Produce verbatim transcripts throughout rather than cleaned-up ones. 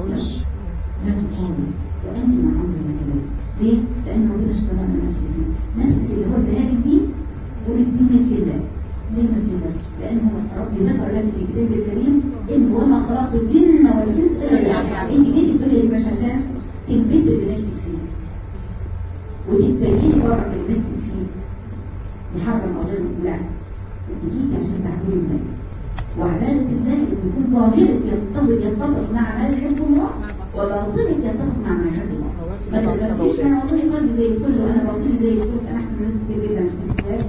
القدر لا تقاوم وأنت مع أمرنا كذلك. ليه؟ لأن ربنا اشترى من نفسك نفسك اللي هو اداها لك دي ولك دي ملك الله. ليه ملك الله؟ لأنه ربي ذكر لك في الكتاب الكريم إن وما خلقت الجن والإنس إلا ليعبدون. أنت جيتي الدنيا دي مش عشان تلبسي بنفسك فيه وتتزيني بره بنفسك فيه محرم أو غير لا، أنت جيتي عشان تعبدي الله. وعبادة الله إن يكون ظاهرك يتطبق يتطبق مع ما يحب الله وباطنك يتطبق مع ما يحب الله. ما تقوليش انا والله قلبي زي الفل وانا باطني زي الفل، انا احسن من ناس كتير جدا في الكتاب.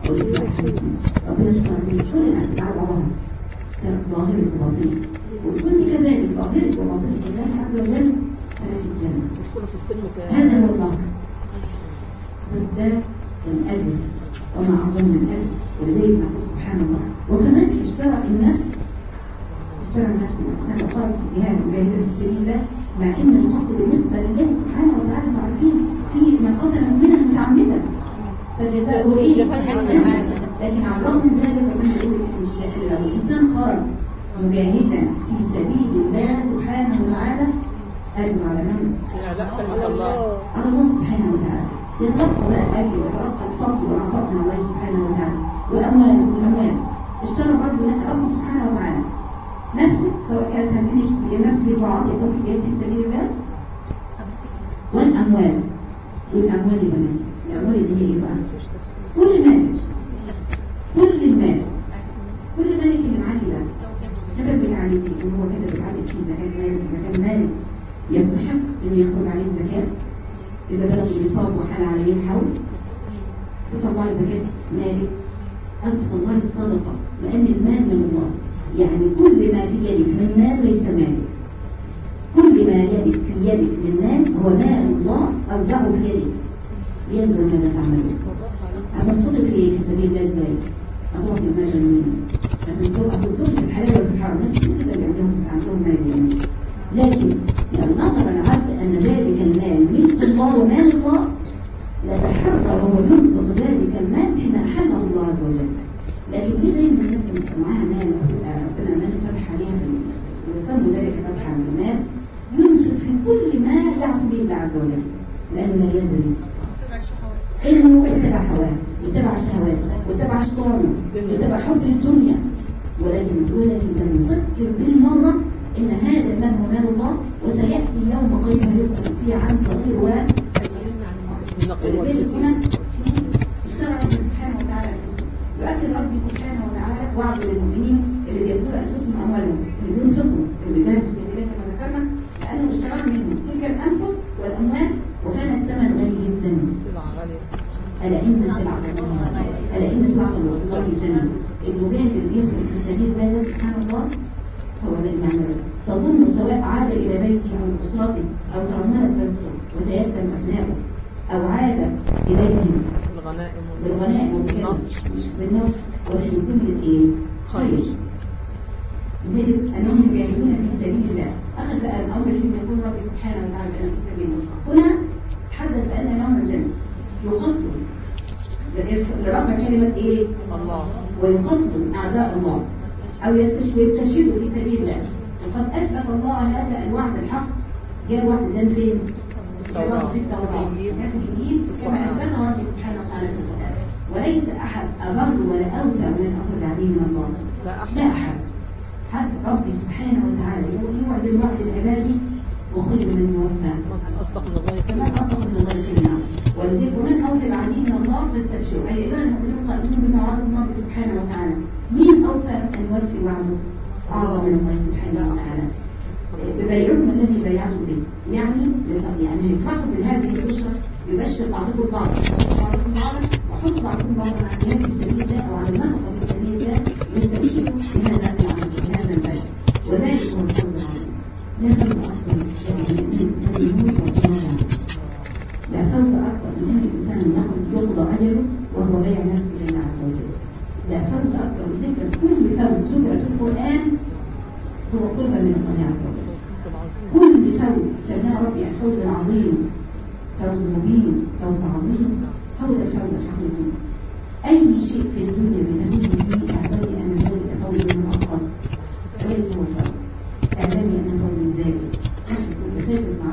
ربنا سبحانه وتعالى كل الناس على بعضها كانت ظاهرك وباطنك، وكنت كذلك ظاهرك وباطنك لله عز وجل فلك الجنه. هذا هو الله. بس ده الأجر وما أعظم من الأجر. ولذلك نقول سبحان الله. وكمان اشترى النفس اشترى النفس الإنسان وقال جهاد مجاهدة في سبيل الله، مع ان القتل بالنسبه لله سبحانه وتعالى عارفين في من قتل مؤمنا متعمدا فجزاؤه ايه؟ لكن على الرغم من ذلك ربنا يقول لو الانسان خرج مجاهدا في سبيل الله سبحانه وتعالى اجر على من؟ على الله على الله سبحانه وتعالى. يتلقى بقى الاجر ويتلقى الفضل والعطاء من الله سبحانه وتعالى واموال والاموال. اشترى برضه لك رب سبحانه وتعالى نفسك سواء كانت هذه النفس بطاعات يكون في الجهاد في سبيل الله والأموال. والأموال يا بناتي الأموال اللي هي إيه بقى؟ كل مال كل المال كل مالك اللي معاكي ده كتبك عليك وهو كتبك عليك في زكاة مالك. إذا كان مالك يستحق أن يخرج عليه الزكاة، إذا بلغ النصاب وحال عليه الحول تطلعي زكاة مالك أو تطلعي الصدقة، لأن المال من الله. يعني كل ما في يدك من مال ليس مالك، كل ما يدك في يدك من مال هو مال الله أودعه في يدك ينزل ماذا تعملون. هتنفقك في في سبيل الله ازاي؟ هتروح المال لمين؟ هتنفقك في الحلال ولا في الحرام؟ الناس كتير اللي عندهم عندهم مال يعني. لكن لو نظر العبد أن ذلك المال ملك الله ومال الله لتحرى وهو ينفق ذلك المال فيما أحله الله عز وجل. لكن ليه دايما الناس اللي معاها مال ربنا مال فتح عليها ويسموا ذلك فتح على المال ينفق في كل ما يعصي به الله عز وجل، لأنه لا يدري إنه يتبع هواه ويتبع شهواته ويتبع شيطانه ويتبع حب الدنيا. ولكن ولكن تنفكر بالمرة إن هذا المال هو مال الله، وسيأتي يوم قيامة يسأل فيه عن صغير و ولذلك هنا اشترى ربي سبحانه وتعالى أنفسهم. يؤكد ربي سبحانه وتعالى وعده للمؤمنين اللي بيبذلوا أنفسهم أموالهم اللي بينفقوا اللي بيجاهدوا في سبيل الله كما ذكرنا، لأنه اشترى منهم تلك الأنفس والأموال وكان الثمن غالي جدا. ألا إن سلعة الله ألا إن سلعة الله الجنة. المجاهد اللي يخرج في سبيل الله سبحانه الله هو الذي يعمل. تظن سواء عاد إلى بيته أو أسرته أو ترمل زوجته وتيتم أبنائه أو عاد إليهم بالغنائم والنصر بالنصر وفي كل الإيه؟ خير. لذلك أنهم يجاهدون في سبيل الله. أخذ بقى الأمر اللي يقول ربي سبحانه وتعالى بأن في سبيل الله. هنا حدث بأن يوم الجنة يقتل لرفع كلمة إيه؟ الله. ويقتل أعداء الله أو يستشهدوا في سبيل الله. وقد أثبت الله هذا الوعد الحق. جاء الوعد ده فين؟ الوعد في التوراة في الإنجيل كما أثبته ربي سبحانه وتعالى في القرآن. وليس أحد أبر ولا أوفى من أخذ العديد من الله. لا أحد. حتى ربي سبحانه وتعالى يوعد الوعد العبادي وخير من موفى. أصدق من الله كلام أصدق من الله كلام. ولذلك ومن أوفى العديد من الله فاستبشروا. أي إذا المؤمنون قائمون بما وعد الله سبحانه وتعالى. مين أوفى أن يوفي وعده؟ أعظم من الله سبحانه وتعالى. ببيعكم الذي بايعتم به. يعني يعني يفرحوا بهذه البشرى يبشر بعضكم بعضا بعضكم بعضا وحط بعضكم بعضا على الجهاد في سبيل الله أو على النفقة في سبيل الله يستبشروا بهذا بهذا البيع. وذلك هو الفوز العظيم. لا فوز أكبر من الإنسان يموت ويتمرن. لا فوز أكبر من أن الإنسان يقضى أجله وهو بايع نفسه لله عز وجل. لا فوز أكبر من ذكر كل فوز ذكر في القرآن هو قرب من الله عز وجل. كل فوز سماه ربي الفوز العظيم، فوز مبين، فوز عظيم، هو ده الفوز الحقيقي. أي شيء في الدنيا بتفوز فيه أعتبري أن ذلك فوز مؤقت وليس هو الفوز. اعلمي أن فوز زائد.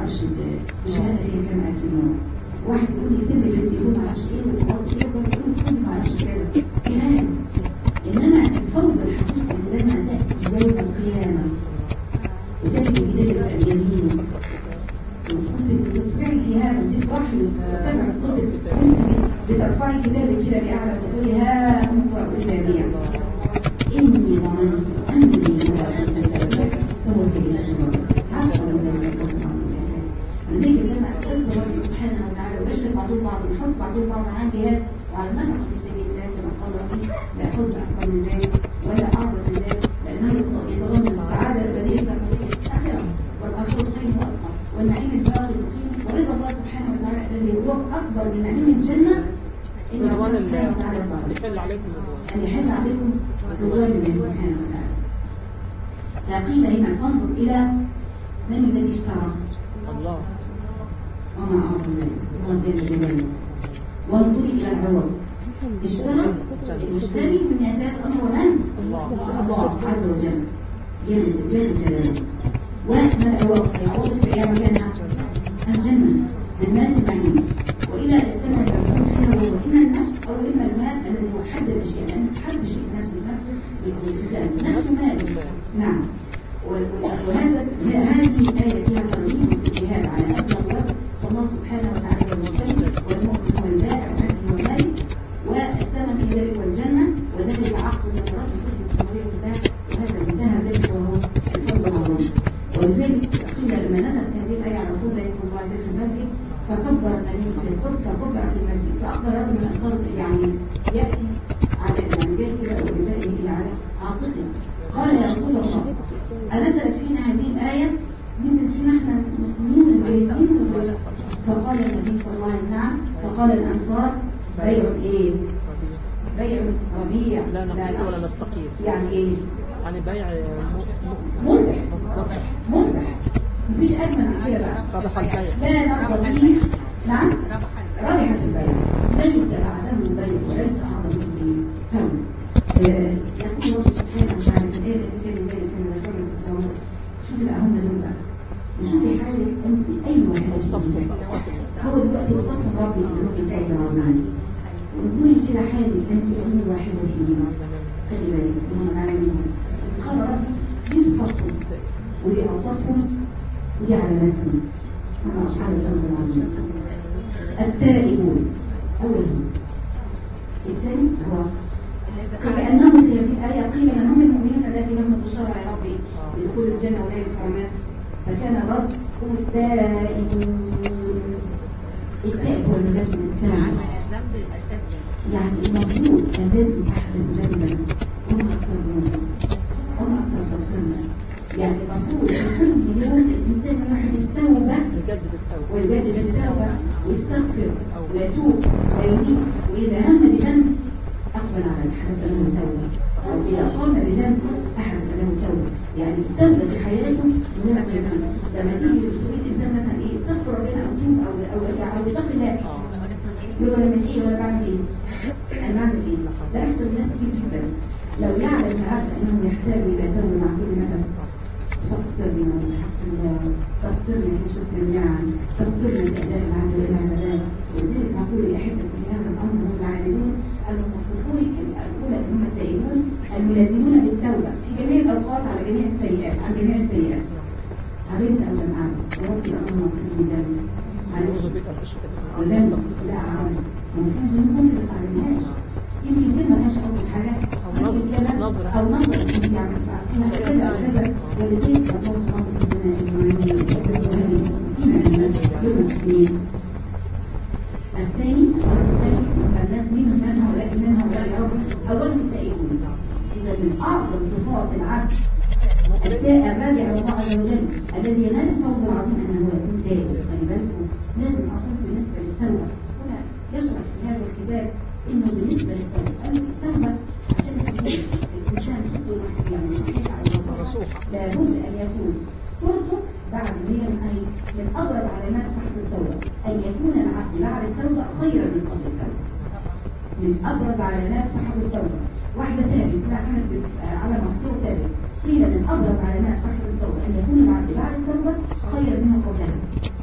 اعرفش الشهاده فيها كام الف دينار. واحد يقول لي اكتب لي في التليفون ما اعرفش ايه وتحط ايه بس يقول لي ما اعرفش كذا كمان. انما الفوز الحقيقي لما تاتي يوم القيامه وتاتي بدايه اليمين وكنت بتسمعي في هذا وتفرحي وتتابع صوتك وانت بترفعي كتابك كده باعلى وتقولي ها اقرا كتابي اني ظننت اني ملاك هو كده عارفه لذلك لما أقول ربي سبحانه وتعالى وبشر بعضهم بعض ونحط بعضهم بعض عن جهاد وعلى النفقة في سبيل الله كما قال ربي لا فوز أكبر من ذلك ولا أعظم من ذلك لأنه يتضمن السعادة الأبدية السعادة الآخرة والآخرة خير وأبقى والنعيم الباقي المقيم ورضا الله سبحانه وتعالى الذي هو أكبر من نعيم الجنة إن الله سبحانه وتعالى يحل عليكم أن يحل عليكم رضوان الله سبحانه وتعالى. فقيل هنا فانظر إلى من الذي اشترى الله وما أعظم ذلك وما جلاله وانظري إلى العوض اشترى المشتري من يدات أمر من الله عز وجل جل جلاله وما العوض العوض في أيام كان الجنة جنات النعيم وإلى الثمن المعصوم وإما النفس أو إما المال الذي هو حد الأشياء لأن حد شيء نفسه نفسه الإنسان نفسه ماله نعم. وهذا هذه الآية فيها ترغيب الجهاد على أبلغ وجه والله سبحانه وتعالى المشتري والمؤمن هو البائع ونفسه والمالك والثمن في ذلك والجنة وذلك عقد النظرات وكتب السماوية والله وهذا انتهى ذلك وهو الفوز العظيم. ولذلك قيل لما نزلت هذه الآية على رسول الله صلى الله عليه وسلم في المسجد فكبر النبي في القرب فكبر في المسجد فأقبل رجل من الأنصار يعني يأتي على يعني جاي كده وبالباقي إلى على عاطفه قال يا رسول الله أنزلت فينا هذه الآية نزلت فينا احنا المسلمين والجاهزين فقال النبي صلى الله عليه وسلم نعم فقال الأنصار بيع ايه؟ بيع ربيع لا نقيل ولا نستقيل يعني ايه؟ يعني بيع مربح مربح مفيش أجمل من كده بقى ربح البيع لا نقضي فيه نعم ربحت البيع ليس بعده بيع وليس أعظم من فوز يقول الله سبحانه وتعالى في الآية التي كان ذلك كما ذكرنا في الصلاة شوف الأهم دول بقى وشوفي حالك أنت أي واحد وصفهم هو دلوقتي وصفهم ربي الرب بتاعي جوازاني وانظري كده حالك أنت أي واحد فينا خلي بالك وهم معانا منهم قال ربي دي صفاتهم ودي أوصافهم ودي علاماتهم مع أصحاب الفوز العظيم. التائبون أولهم الثاني هو كأنهم في هذه الآية قيل من هم المؤمنين الذين لهم البشارى يا ربي بدخول الجنة ونال الكرامات فكان الرب هو التائبون. التائب هو الملازم الكامل يعني المفروض الذي يحدث ذنبا هم أكثر ذنبا هم أكثر تقصيرا يعني المفروض كل يوم الإنسان يروح يستوعب ويجدد التوبة ويستغفر ويتوب وينيب وإذا هم بذنب أقبل على الحدث له توبة أو إذا قام بذنب أحدث له توبة يعني التوبة في حياته زي ما قلنا لما تيجي تقول الإنسان مثلا إيه استغفر ربنا أو توب أو أو أو يتقي الله يقول ولا من إيه ولا بعمل إيه أنا بعمل إيه ده يحصل الناس كتير جدا لو يعلم العبد أنه يحتاج إلى توبة مع كل نفس تقصرنا من حق الله تقصرنا في شكر النعم تقصرنا في أداء العبد والعبادات وزيد نقول لأحبة الإمام الأمر هم العابدون المتصفون الأولى هم التائبون الملازمون للتوبة في جميع الأوقات على جميع السيئات عن جميع السيئات عبدت أو لم أعبد وربي الأمر في الميدان ولم لا أعلم المفروض ممكن ما تعلمهاش يمكن كلمة مالهاش قصد حاجة أو نظرة أو نظرة يعني فيها كذا أو كذا ولذلك الله سبحانه الثاني الثاني الناس منهم من هؤلاء من هؤلاء العرب أولا التائبون. إذا من أعظم صفات العبد التائب الراجع إلى الله عز وجل الذي ينال الفوز العظيم أنه يكون تائب. خلي بالكم لازم أقول بالنسبة للتوبة هنا يشرح في هذا الكتاب إنه بالنسبة للتوبة التوبة عشان الإنسان يكون يعني صحيح على الله لابد أن يكون صورته بعد هي من من أبرز علامات صحة التوبة أن يكون العبد بعد التوبة خيرا من قبل التوبة. من أبرز علامات صحة التوبة واحدة تاني كانت على معصية تاني قيل من أبرز علامات صحة التوبة أن يكون العبد بعد التوبة خيرا منه قبلها.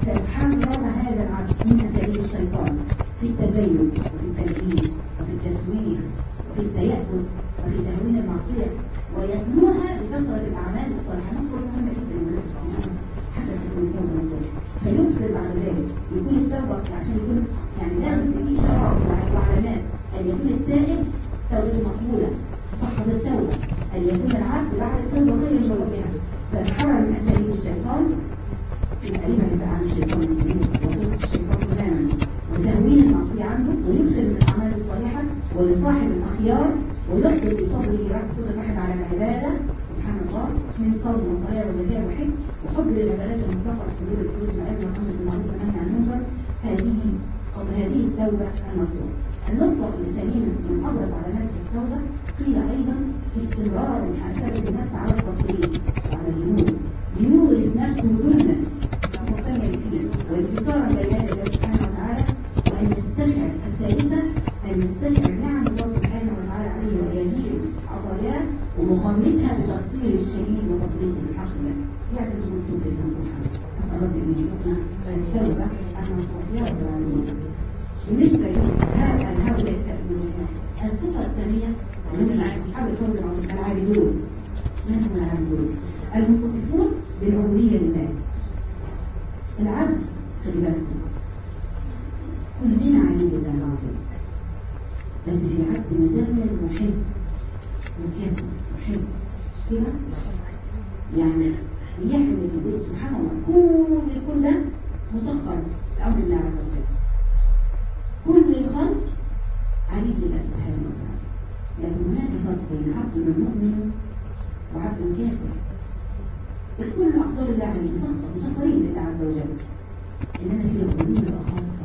ينزل بعد ذلك يكون التوبة عشان يكون يعني لازم في إشارات وعلامات أن يكون التائب توبته مقبولة صحة التوبة أن يكون العبد بعد التوبة غير مقبولة فاتحرر من أساليب الشيطان تقريبا يبقى عن الشيطان وصوص الشيطان تماما وتهوين المعصية عنده ويكثر من الأعمال الصالحة ويصاحب الأخيار ويقبل بصبره رب صدر الواحد على العبادة سبحان الله من صوم وصلاة وزكاة وحج وحب للعبادات المطلقة حلول الفلوس والأجر والأمر بالمعروف والنهي عن المنكر هذه قد هذه التوبة النصوح. النقطة الثانية من أبرز علامات التوبة قيل أيضا استمرار محاسبة النفس على التطهير وعلى الذنوب ليورث نفسه ذلا مكتمل فيه وانتصارا بين يدي الله سبحانه وتعالى وأن يستشعر الثالثة أن يستشعر نعم الله سبحانه وتعالى عليه ويزيد عطاياه ومقامتها بتقصير الشديد وتفريط الحق له. دي عشان تكون توبة نصوحة. أسأل ربي أن يرزقنا التوبة النصوح يا رب العالمين. بالنسبة لهؤلاء التأمينات الصفة الثانية من أصحاب الفوز العابدون. من هم العابدون؟ المتصفون بالعبودية لله. العبد خلي بالكم كلنا عبيد لله العظيم بس في عبد مزمن محب مكاسب محب كده يعني يحمل زي سبحان الله كل الكون ده مسخر لأمر الله عز وجل كل الخلق عبيد لله سبحانه وتعالى لكن هناك فرق بين عبد مؤمن وعبد كافر الكل أقدار الله عليه مسخر مسخرين لله عز وجل إنما في عبودية خاصة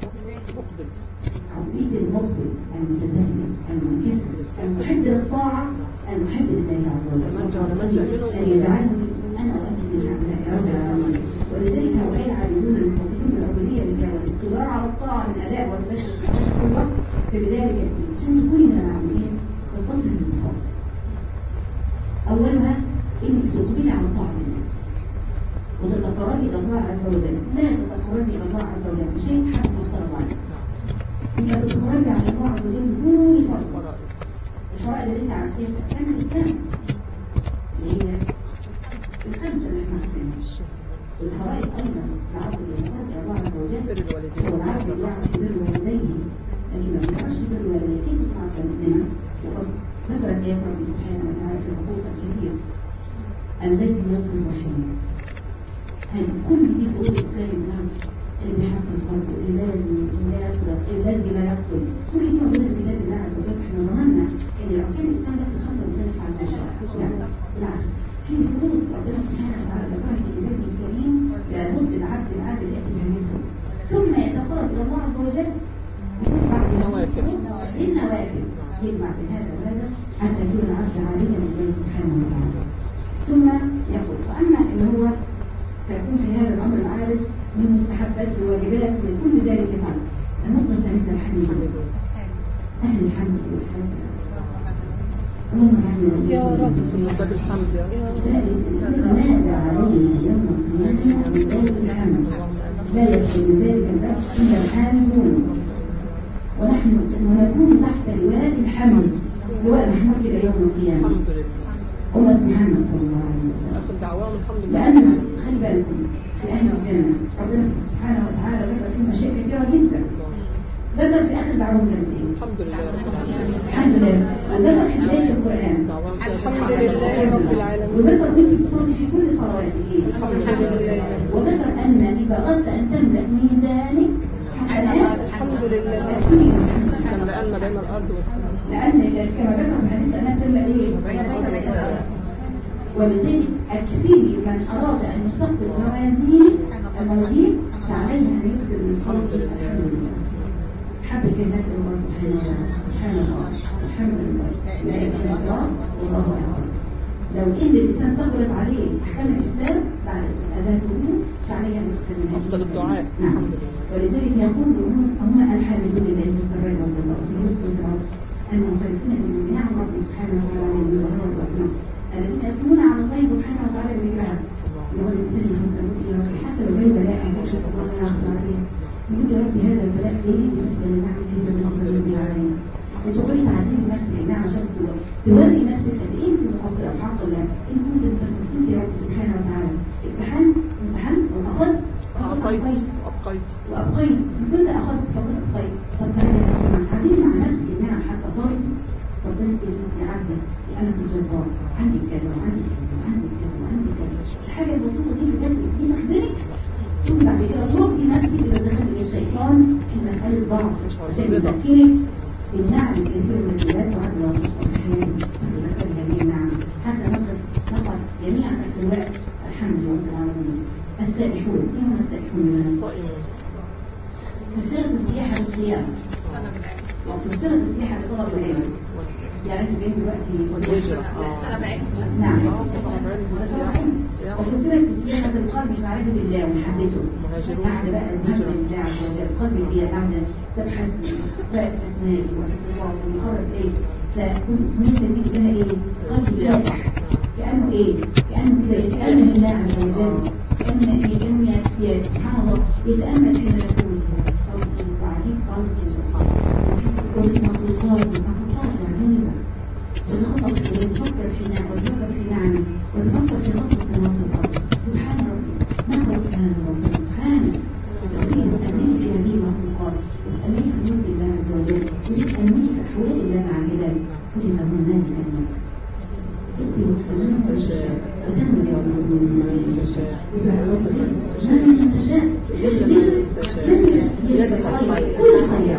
عبودية المقبل المتساهل المنكسر المحب للطاعة المحب لله عز وجل أن يجعلني أنا وأنت من هؤلاء رب العالمين ولذلك هؤلاء العابدون المتصفون بالعبودية لله والاستمرار على الطاعة من أداء والبشر سبحانه كل وقت فبذلك عشان تكوني من العابدين تتصف بصفات أولها إنك تقبلي على طاعة الله وتتقربي إلى الله عز وجل لا تتقربي إلى الله عز وجل بشيء حتى مفترض عليه إذا تتقربي على الله عز وجل بدون فرق الفرائض اللي انت عارفينها كان الإسلام اللي هي الخمسة اللي احنا عارفينها والفرائض أيضا العبد اللي يتقرب إلى الله عز وجل هو العبد اللي يعرف بر والديه لكن ما يعرفش بر والديه كيف تعرف منها وقد ذكرت آيات ربي سبحانه وتعالى في الحقوق الكثيرة الذي يصل رحمه هذه كل دي فوق الإسلام النعم اللي بيحسن فرقه اللي لازم اللي يسرق الذي لا يقتل كل دي موجودة في كتاب الله عز وجل احنا ضمننا ان أركان الإسلام بس الخمسة بيسالك على المشاعر لا بالعكس في فروض ربنا سبحانه وتعالى ذكرها في كتابه الكريم لابد العبد العادل يأتي بهذه الفروض ثم يتقرب إلى الله عز وجل بعد النوافل النوافل يجمع بهذا وهذا حتى يكون العبد عاليا لله سبحانه وتعالى ثم يقول فأما اللي هو تكون في هذا الأمر العارض من مستحبات وواجبات من كل ذلك فعل. النقطة الثالثة الحمد لله. أهل الحمد لله. اللهم اجعلنا يا رب نقبل الحمد يا رب. نادى علينا يوم القيامة بذلك الحمد. لا يدخل من ذلك الباب إلا الحامدون. ونحن ونكون تحت لواء الحمد. لواء محمود إلى يوم القيامة. الحمد لله. أمة محمد صلى الله عليه وسلم. أخذ دعوام الحمد لله. لأن خلي بالكم في أهل الجنة ربنا سبحانه وتعالى ذكر في مشاكل كثيرة جدا. ذكر في آخر دعوهم كلمتين. الحمد لله رب العالمين. الحمد لله. وذكر في بداية القرآن. الحمد لله رب العالمين. وذكر بنت الصلاة في كل صلواتك. الحمد لله. وذكر أن إذا أردت أن تملأ ميزانك حسنات الحمد لله. تكفيك. لأن بين الأرض والسماء. لأن كما ذكر في الحديث أنها تملأ إيه؟ ولذلك أكفيه من أراد أن يثقل موازين الموازين فعليه أن يكسر من قلبه الحمد لله. حب كلمات الله سبحانه وتعالى سبحان الله الحمد لله لا إله إلا الله والله أكبر. لو إن الإنسان ثقلت عليه أحكام الإسلام بعد أذان الوضوء فعليه أن يكسر من أفضل الدعاء. نعم. ولذلك يقول هم الحامدون لله في السراء والضراء في الرزق والدراسة المنفردون من نعم ربي سبحانه وتعالى بالظهر والباطن الذين يثنون على الله سبحانه وتعالى بذكرها اللي هو الانسان يفكر حتى لو جاي بلاء ما كانش الله يعرف عليه يقول يا ربي هذا البلاء ليه بالنسبه للنعم كيف من افضل به علينا وتقولي تعذيب نفسك النعم عشان توري نفسك قد ايه انت مقصر في حق الله ان كنت انت كنت يا رب سبحانه وتعالى امتحان امتحان واخذت أعطيت وأبقيت وأبقيت كنت أخذت فقط أبقيت. طب تعالي تعالي مع نفسك إنها حتى طارت. طب أنت يا عبدة أنا في الجبار عندي كذا وعندي كذا وعندي كذا وعندي كذا، الحاجة البسيطة دي بجد دي تحزنك. ثم بعد كده تربي نفسك إذا دخل الشيطان في مسألة ضعف عشان يذكرك بالنعم الكثير من البلاد وعد الله الصالحين وذكر هذه النعم حتى نقف نقف جميعا تحت الوقت. الحمد لله رب العالمين. السائحون ايه هم السائحون من الصائمون. فسرت السياحة بالصيام وفسرت السياحة بطلب العلم. يعني انت جاي دلوقتي والهجرة نعم وفسرت بالسياحة بالقلب بمعرفة الله ومحبته. قاعدة بقى المهجر لله عز وجل القلب هي قاعدة تبحث بقى في اسمائه وفي صفاته ومقرب ايه، فكل اسمين تزيد لها ايه؟ قلب سائح كأنه ايه؟ كأنه كده يتأمل الله عز وجل، كأنه ايه؟ كأنه يا سبحان الله يتأمل حين يقول قلبي وعجيب قلبي سبحان الله وفي المخلوقات المخلوقات عجيبة وتخطط وتفكر في نعم وتفكر في نعم وتفكر في خلق السماوات والأرض. سبحان ربي ما خلق هذا ربنا سبحانه. وفيه تأمين في هذه المخلوقات وتأمين في ملك الله عز وجل وتأمين في أحوال الله مع العباد. كل ما هناك كلمة تأتي وتكلم وتشاء وتنزل من تشاء وتعرض من تشاء يدك الخير كل خير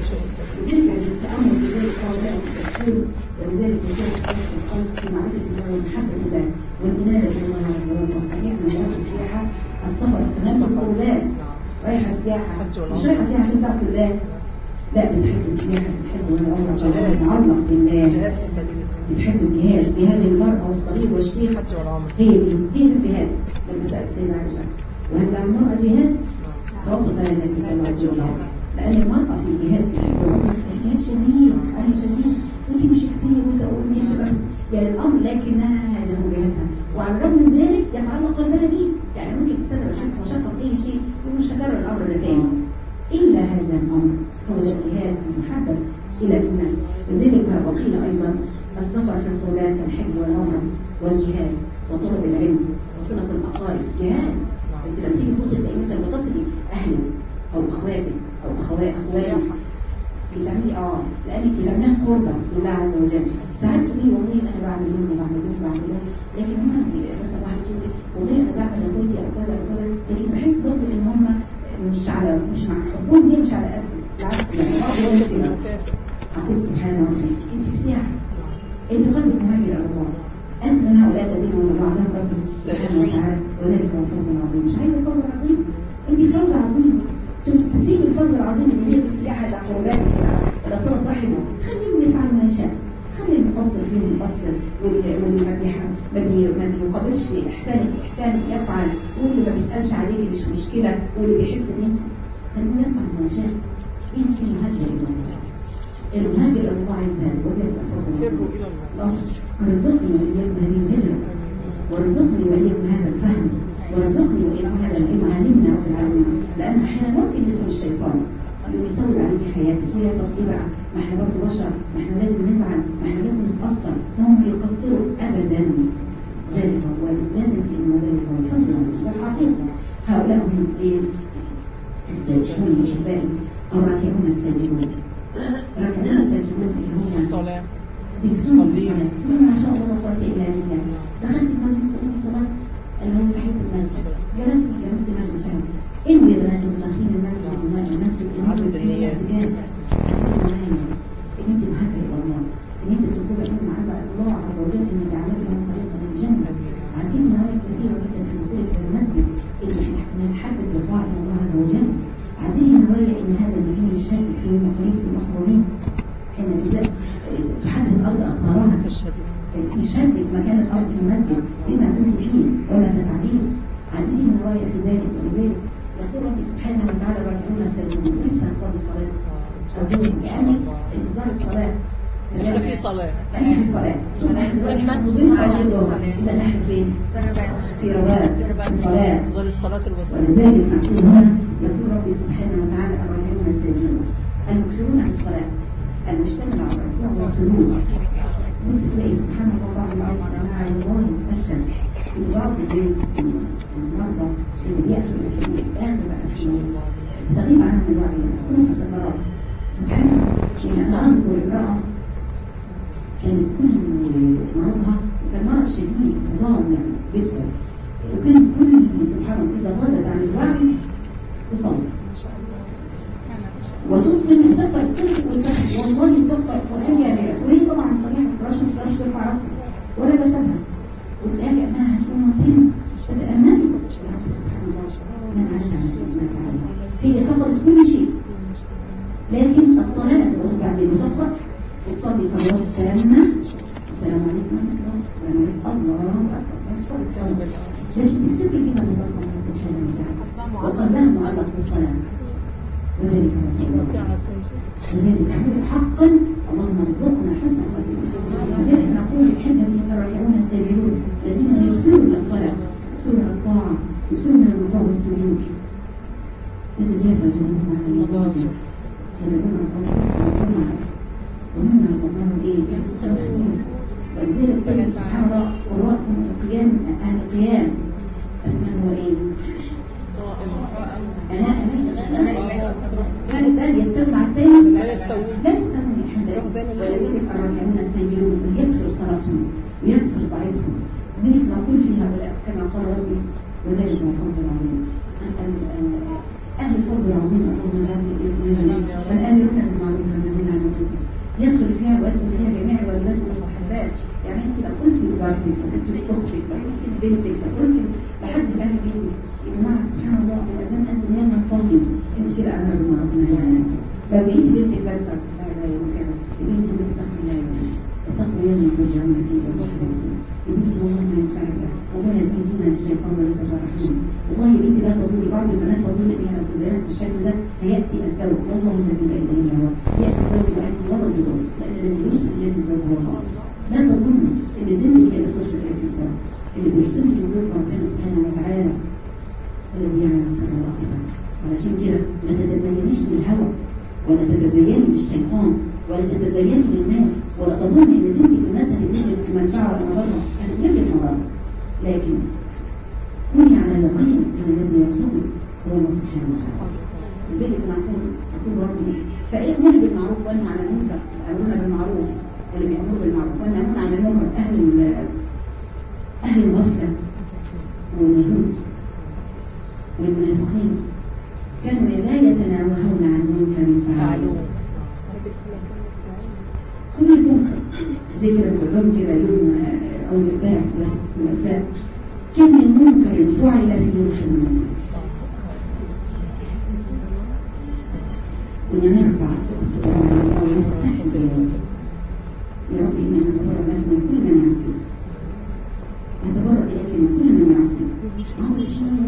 ذكر التأمل بذلك قوله والتفكير ولذلك يكون القلب في معرفة الله ومحبة الله والإنابة إلى الله والتصحيح من جهة السياحة السفر تنام القربات. رايحة سياحة مش رايحة سياحة عشان تعصي الله، لا بتحب السياحة بتحب العمرة بتعلق بالله بتحب الجهاد جهاد المرأة والصغير والشيخ هي دي هي الجهاد. لما سألت السيدة عائشة وهل المرأة جهاد؟ فوصف لنا النبي صلى الله عليه وسلم لأن المرأة في الجهاد احتياج شديد أهل شديد ودي مش كتير وتقول يعني الأمر لكنها هذا هو جهادها. وعلى الرغم من ذلك يتعلق قلبها به، يعني ممكن تسبب حتى مشقة أي شيء ومش هكرر الأمر ده تاني إلا هذا الأمر هو الجهاد المحبب إلى النفس. لذلك وقيل أيضا السفر في القربات كالحج والعمرة والجهاد وطلب العلم وصلة الأقارب جهاد. انت لما تيجي تبص تلاقي مثلا بتصلي اهلك او اخواتك او اخوات اخواتك بتعملي اه لانك بتعملها قربة لله عز وجل. ساعات تقولي والله انا بعمل يوم وبعمل يوم وبعمل يوم، لكن هم مثلا واحد تقول والله انا بعمل لاخوتي او كذا او كذا، لكن بحس برضه ان هم مش على مش مع حبهم ليه مش على قد بالعكس يعني اه اقول سبحان ربي انت في سياحه انت قلبك مهاجر الى الله. أنت من هؤلاء الذين وضعهم ربنا سبحانه وتعالى وذلك هو الفوز العظيم. مش عايزة الفوز العظيم؟ أنت فوز عظيم تسيب الفوز العظيم اللي هي بالسياحة إلى قربات إلى صلة رحمه. خليهم يفعلوا ما يشاء، خلي المقصر فيه المقصر واللي ما بيقابلش إحسان إحسان يفعل واللي ما بيسألش عليك مش مشكلة واللي بيحس إن أنت خليه يفعل ما يشاء. أنت المهاجر إلى الله، المهاجر إلى الله عز وجل وذلك الفوز العظيم. ارزقني وإياكم هذه الهجرة وارزقني وإياكم هذا الفهم وارزقني وإياكم هذا العلم. علمنا رب العالمين لأن أحيانا ممكن يدخل الشيطان يسوي عليك حياتك. هي طب إيه بقى؟ ما إحنا برضه بشر، ما إحنا لازم نزعل، ما إحنا لازم نتأثر. هم يقصروا أبدا. ذلك هو لا تنسي إنه ذلك هو الفوز العظيم. الحقيقة هؤلاء هم إيه؟ الساجدون الأحباء أو راكعون الساجدون. راكعون الساجدون اللي هم الصلاة بيكتبوا الصلاة. ما شاء الله لا قوة إلا بالله. دخلت المسجد صليت صلاة اللي هو تحية المسجد، جلست جلست مجلس سنة. إني بنات المدخلين المسجد وما المسجد عدد النيات إن أنت مهاجر إلى الله، إن أنت تقول أن الله عز وجل إن جعلك من طريقة من الجنة. عندنا نوايا كثيرة جدا في دخولك إلى المسجد إن إحنا نحبب لقاء الله عز وجل. عندنا نوايا إن هذا المكان يشارك في يوم قريب في اللحظة دي حين تحدد الأرض أخبارها تشدد مكان الأرض في المسجد بما كنت فيه ولا تفعلين. عندي النوايا في ذلك ولذلك يقول ربي سبحانه وتعالى راكعون الساجدون. لسه هنصلي صلاة أظن يعني انتظار الصلاة. أنا في صلاة أنا في صلاة وين صلاة الظهر إذا نحن فين؟ في رواد في صلاة انتظار الصلاة الوسطى. ولذلك نقول هنا يقول ربي سبحانه وتعالى الراكعون الساجدون المكثرون في الصلاة المجتمع على الركوع والسجود. بص تلاقي سبحان الله بعض الناس مع الله الشمس في بعض الناس المرضى اللي بيأكلوا في الآخر بقى في تغيب عنها الوعي تكون في السكرات. سبحان الله. أنا أذكر امرأة كانت كل مرضها وكان مرض شديد ضار جدا، وكان كل سبحان الله إذا غابت عن الوعي تصلي وتتقن وتقرأ السنة والفتح والله تقرأ القرآن يا ريت، وهي طبعا طريقة فراش ما تقدرش ترفع راسها ولا جسدها، وتلاقي أنها هتقوم تاني مش تتأملي. سبحان الله من عاش على سبحانه وتعالى هي فقدت كل شيء، لكن الصلاة وبعدين تقرأ وتصلي صلوات التامة. السلام عليكم ورحمة الله، السلام عليكم الله أكبر، لكن تفتكر بما صدق الله سبحانه وتعالى وقلبها معلق بالصلاة. وذلك وذلك حقا اللهم ارزقنا حسن الخاتمة. لذلك نقول الحبة الراكعون الساجدون الذين يرسلون الصلاة يرسلون الطاعة يرسلون الركوع والسجود تتجافى جنوبهم عن المضاجع يبعدون عن الطاعة ومما رزقناهم ايه؟ ولذلك تجد سبحان الله قراءكم القيام أهل القيام أثناء هو ايه؟ أنا أنا كان الآن يستوي مع الثاني لا يستوي لا يستوي ولذلك الراكعون الساجدون يكسر صلاتهم ويكسر طاعتهم. لذلك نقول في هؤلاء كما قال ربي وذلك ما فضل عليهم أهل الفضل العظيم الفضل الجامع والآمرون بالمعروف والنهون عن المنكر يدخل فيها ويدخل فيها جميع الواجبات والمستحبات. يعني أنت لو قلتي لزوجتك لو قلتي لأختك لو قلتي لبنتك لو قلتي لحد من أهل بيتك يا جماعة سبحان الله الأذان أذن يلا نصلي، أنت كده أمر بالمعروف والنهي عن المنكر. فبقيتي بنتك لابسة سبحان الله وكذا بنتي بنتك تقي الله التقوى يوم ترجعون فيه إلى حبيبتي يا بنتي والله ما ينفعك والله يزيد زينة الشيطان وليس الرحيم. والله يا بنتي لا تظني بعض البنات تظن بها التزامات بالشكل ده هيأتي الزوج والله الذي لا إله إلا هو يأتي الزوج ويأتي ولد يضل لأن الذي يرسل يد الزوج هو الله. لا تظن إن زنك هي اللي ترسل يد الزوج، اللي بيرسل لك الزوج ربنا سبحانه وتعالى الذي يعلم السر والأخفى. علشان كده ما تتزينيش بالهوى ولا تتزيني بالشيطان ولا تتزيني للناس ولا تظن ان زنتك الناس هتجيب لك منفعه ولا مضره، هتجيب لك مضره، لكن كوني على يقين ان الذي يرزقك هو الله سبحانه وتعالى. لذلك نقول اقول ربي فامر بالمعروف وانهى عن المنكر. امرنا بالمعروف واللي بيامر بالمعروف والنهون عن المنكر اهل اهل الغفله واليهود والمنافقين كانوا لا يتناوهون عن منكر فعلوه. كل المنكر زي كده بقول كده يوم او امبارح في المساء كم من منكر فعل في يوم المساء. كنا نرفع او نستحي يا رب اننا نتبرأ من كل من يعصي، نتبرأ اليك من كل من يعصي عصي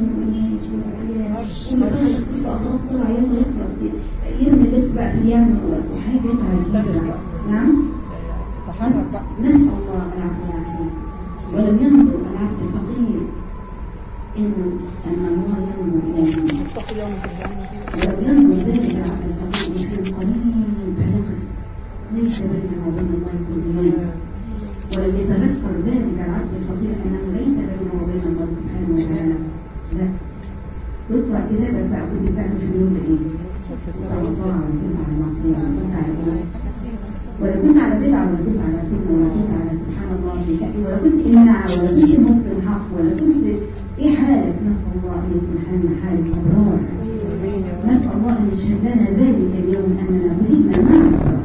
خلاص طلع يلا يخلص يرمي اللبس بقى في اليم وحاجه تعالى. نعم نسأل الله العفو والعافية. ولم ينظر العبد الفقير إنه أن الله ينظر إلى ولم ينظر ذلك العبد الفقير مثل قليل فيقف ليس بينه وبين الله ترجمان. ولم يتذكر ذلك العبد الفقير أنه ليس بينه وبين الله سبحانه وتعالى. لا يقرأ كتابك بقى كنت بتعمل في اليوم ده إيه؟ كنت على طاعة ولا كنت على معصية ولا كنت على إيه؟ ولا كنت على بدعة ولا كنت على سنة ولا كنت على سبحان الله ولا كنت إمناع ولا كنت مسلم حق ولا كنت إيه حالك. نسأل الله أن يكون حالنا حالك أبرار. نسأل الله أن يشهد لنا ذلك اليوم أننا بدينا معه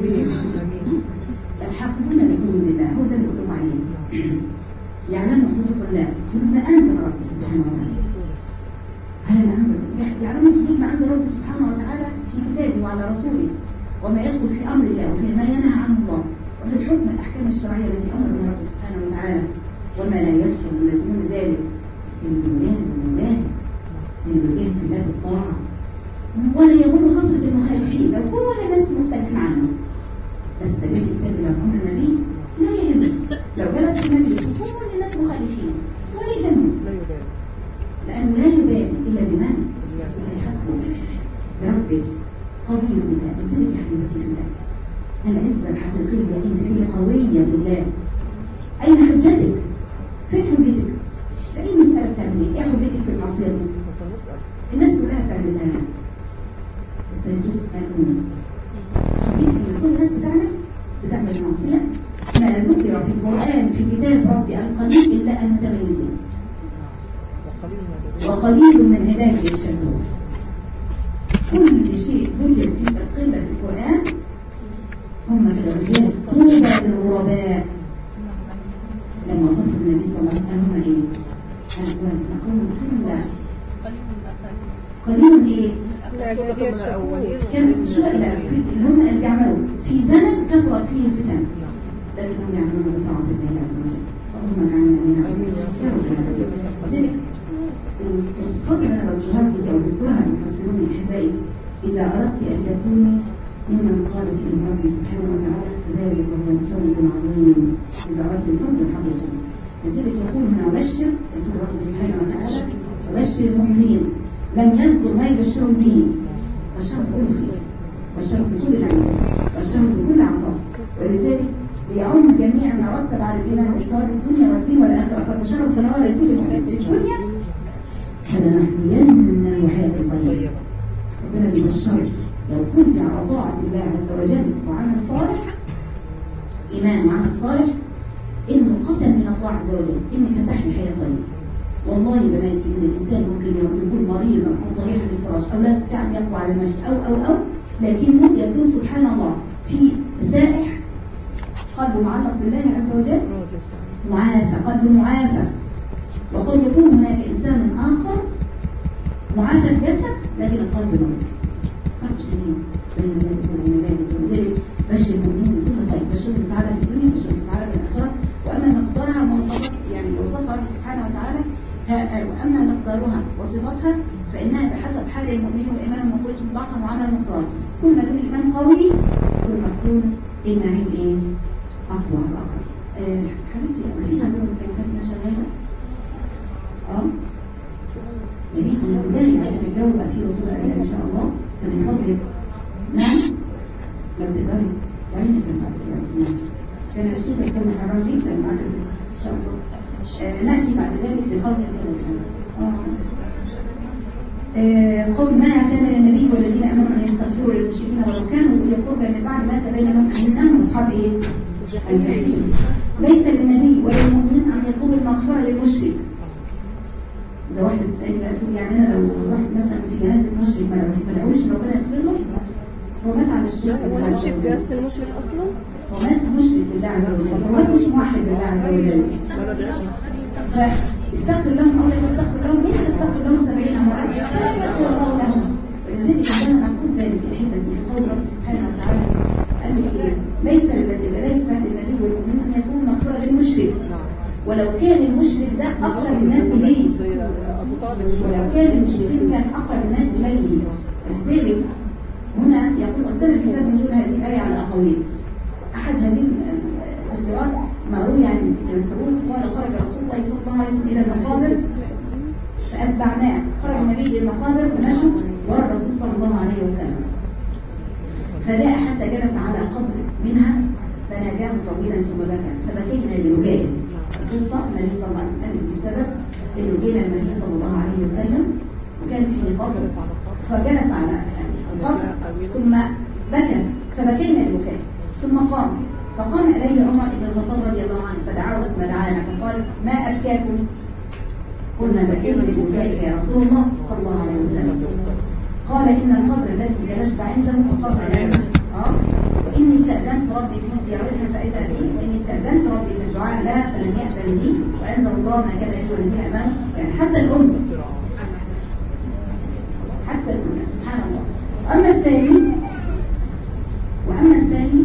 الحافظون لحدود الله. هو ده اللي بقول عليه يعلموا حدود الله حدود ما أنزل رب سبحانه وتعالى على ما أنزل يعلموا حدود ما أنزل رب سبحانه وتعالى في كتابه وعلى رسوله وما يدخل في أمر الله وفي ما ينهى عنه الله وفي الحكم الأحكام الشرعية التي أمر بها رب سبحانه وتعالى وما لا يدخل يلزمون ذلك اللي لازم ولاهد اللي يجاهد في الله بالطاعة ولا يغر كثرة المخالفين. لو كل الناس مختلفين عنه بس ده في كتاب الله أمر النبي لا يهمه. لو جلس في مجلس وكل الناس مخالفين ولا يهمه لأنه لا يبالي إلا بمن لا يحسنه بربه قوي بالله. وسلك يا حبيبتي في الله العزة الحقيقية أنت هي قوية بالله. أين حجتك؟ فين حجتك؟ في أي مسألة تعملي؟ إيه حجتك في المعصية دي؟ الناس كلها تعملها ستسألون. خطير ان كل الناس بتعمل بتعمل معصيه. ما ذكر في القران في كتاب ربي القليل الا المتميزين وقليل من عباده الشكور. كل شيء ذكر في القله في القران هم كده. طوبى للغرباء لما صف النبي صلى الله عليه وسلم هم ايه؟ قالوا قليل ايه؟ كان سؤال اللي هم اللي بيعملوا في زمن كثرت فيه الفتن لكنهم يعملون بطاعة الله عز وجل. اللهم اجعلنا منهم يا رب العالمين. لذلك الصفات اللي انا بذكرها لك او بذكرها المفسرون احبائي اذا اردت ان تكوني ممن قال في ان ربي سبحانه وتعالى فذلك هو الفوز العظيم. اذا اردت الفوز الحقيقي لذلك يقول هنا بشر يقول ربي سبحانه وتعالى وبشر المؤمنين. لم يذكر ما يبشرهم به بشر بكل خير بشر بكل العلم بشر بكل عطاء ولذلك ليعم جميع ما رتب على الايمان وايصال الدنيا والدين والاخره فبشروا في النار لكل مؤمن في الدنيا فلنحيينه حياه طيبه. ربنا بيبشرك لو كنت على طاعه الله عز وجل وعمل صالح ايمان وعمل صالح انه قسم من الله عز وجل انك هتحيي حياه طيبه. والله يا بناتي ان الانسان ممكن يكون مريضا او طريحا للفراش او لا يستطيع ان يقوى على المشي او او او لكنه يكون سبحان الله في سائح قلبه معلق بالله عز وجل معافى قلبه معافى. وقد يكون هناك انسان اخر معافى الجسد لكن القلب مريض. فرق شديد بين ذلك وبين ذلك. ولذلك بشر المؤمنين بكل خير بشر بالسعاده في الدنيا بشر بالسعاده في الاخره. واما مقدارها ومواصفات يعني وصفها ربي سبحانه وتعالى وأما مقدارها وصفاتها فإنها بحسب حال المؤمنين وإيمانهم وقوتهم ضعفا وعمل مقدار. كل ما يكون الإيمان قوي كل ما يكون النعيم إيه؟ أقوى وأقوى. أه حبيبتي مفيش عندنا مكيفاتنا شغالة؟ أه؟ يعني من البداية عشان الجو بقى فيه رطوبة إن شاء الله فمن فضلك نعم لو تقدري وعينك من بعد كده بس نعم عشان الصوت يكون حرام جدا بعد إن شاء الله. آه نأتي بعد ذلك بقول آه قول ما كان للنبي والذين امنوا ان يستغفروا للمشركين ولو كانوا اولي قربى من بعد ما تبين لهم انهم اصحاب ايه؟ الجحيم. ليس للنبي ولا للمؤمنين ان يطلبوا المغفره للمشرك. ده واحده بتسالني بقى تقول يعني انا لو رحت مثلا في جنازه مشرك ما لقوش ربنا يغفر له هو مات على الشرك. هو مشرك في جنازه المشرك اصلا؟ هو مات مشرك بالله عز وجل. هو مات مش موحد بالله عز وجل. فاستغفر لهم او لا تستغفر لهم ان تستغفر لهم سبعين مرة يغفر الله لهم. ولذلك عندما نقول ذلك احبتي في قول ربي سبحانه وتعالى قال لك ليس للذي ليس للنبي والمؤمنين ان يكون مغفرة للمشرك ولو كان المشرك ده اقرب الناس اليه ولو كان المشركين كان اقرب الناس اليه. ولذلك هنا يقول اختلف في سبب نزول هذه الايه على اقاويل. احد هذه التفسيرات ما روي عن مسعود قال خرج رسول الله صلى الله عليه وسلم الى المقابر فاتبعناه. خرج النبي للمقابر فمشوا وراء الرسول صلى الله عليه وسلم فجاء حتى جلس على قبر منها فناجاه طويلا ثم بكى فبكينا لرجاله. القصه النبي صلى الله عليه وسلم بسبب انه جينا النبي صلى الله عليه وسلم وكان في قبر فجلس على القبر ثم بكى فبكينا للبكاء ثم قام فقام إليه عمر بن الخطاب رضي الله عنه فدعاه ثم دعانا فقال ما أبكاكم؟ قلنا بكينا لبكائك يا رسول الله صلى الله عليه وسلم. قال إن القبر الذي جلست عنده مقام لنا آه وإني استأذنت ربي في زيارتها فإذا لي وإني استأذنت ربي في الدعاء لها فلم يأذن لي وأنزل الله ما كان يجوز الذين آمنوا يعني حتى الأذن حتى الأذن سبحان الله. أما الثاني وأما الثاني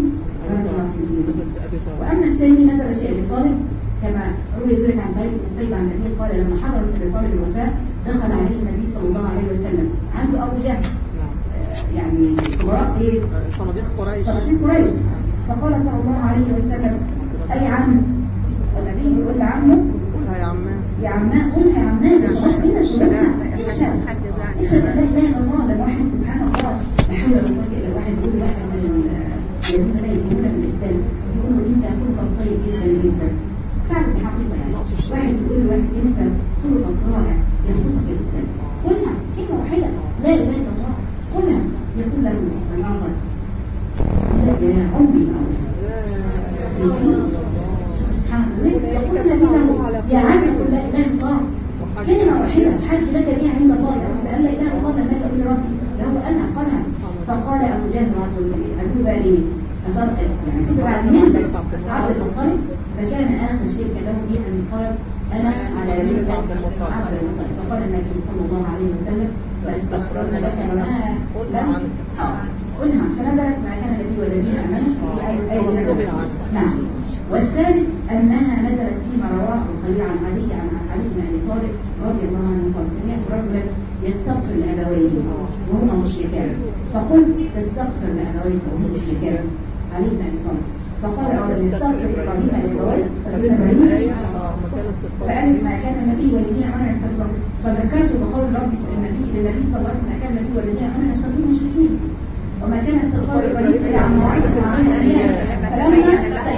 وأما الثاني نزل في أبي طالب كما روي ذلك عن سعيد بن المسيب عن النبي قال لما حضر أبي طالب الوفاة دخل عليه النبي صلى الله عليه وسلم عنده أبو جهل يعني كبراء إيه؟ صناديق قريش صناديق قريش فقال صلى الله عليه وسلم أي عم والنبي يقول لعمه قولها يا عمان يا عمان قولها يا عمان خلاص بينا شغلنا اشهد اشهد لا إله إلا الله ده واحد سبحان الله لا حول ولا قوة إلا واحد يقول واحد من الذين لا يؤمنون بالإسلام يقولوا انت خلقا طيب جدا جدا فعلا حقيقه يعني واحد يقول واحد انت خلقا رائع ينقصك الاسلام قلها كلمه واحده لا اله الا الله قلها يقول له اختار يعني كتب على ملة عبد المطلب، فكان آخر شيء كلمه به أن قال أنا على ملة عبد المطلب. فقال النبي صلى الله عليه وسلم فاستغفرنا لك وما لم قلها، فنزلت ما كان النبي والذين آمنوا. نعم. والثالث أنها نزلت فيما رواه الخليل عن علي عن علي بن أبي طالب رضي الله عنه قال سمعت رجلا يستغفر لأبويه وهما مشركان، فقلت تستغفر لأبويك وهما مشركان علي بن أبي طالب، فقال أولا يستغفر إبراهيم لأبويه فقال ما كان النبي والذين آمنوا يستغفرون، فذكرت بقول ربي النبي للنبي صلى الله عليه وسلم ما كان النبي والذين آمنوا يستغفرون مشركين وما كان استغفار إبراهيم إلا عن موعظة معها إياه فلما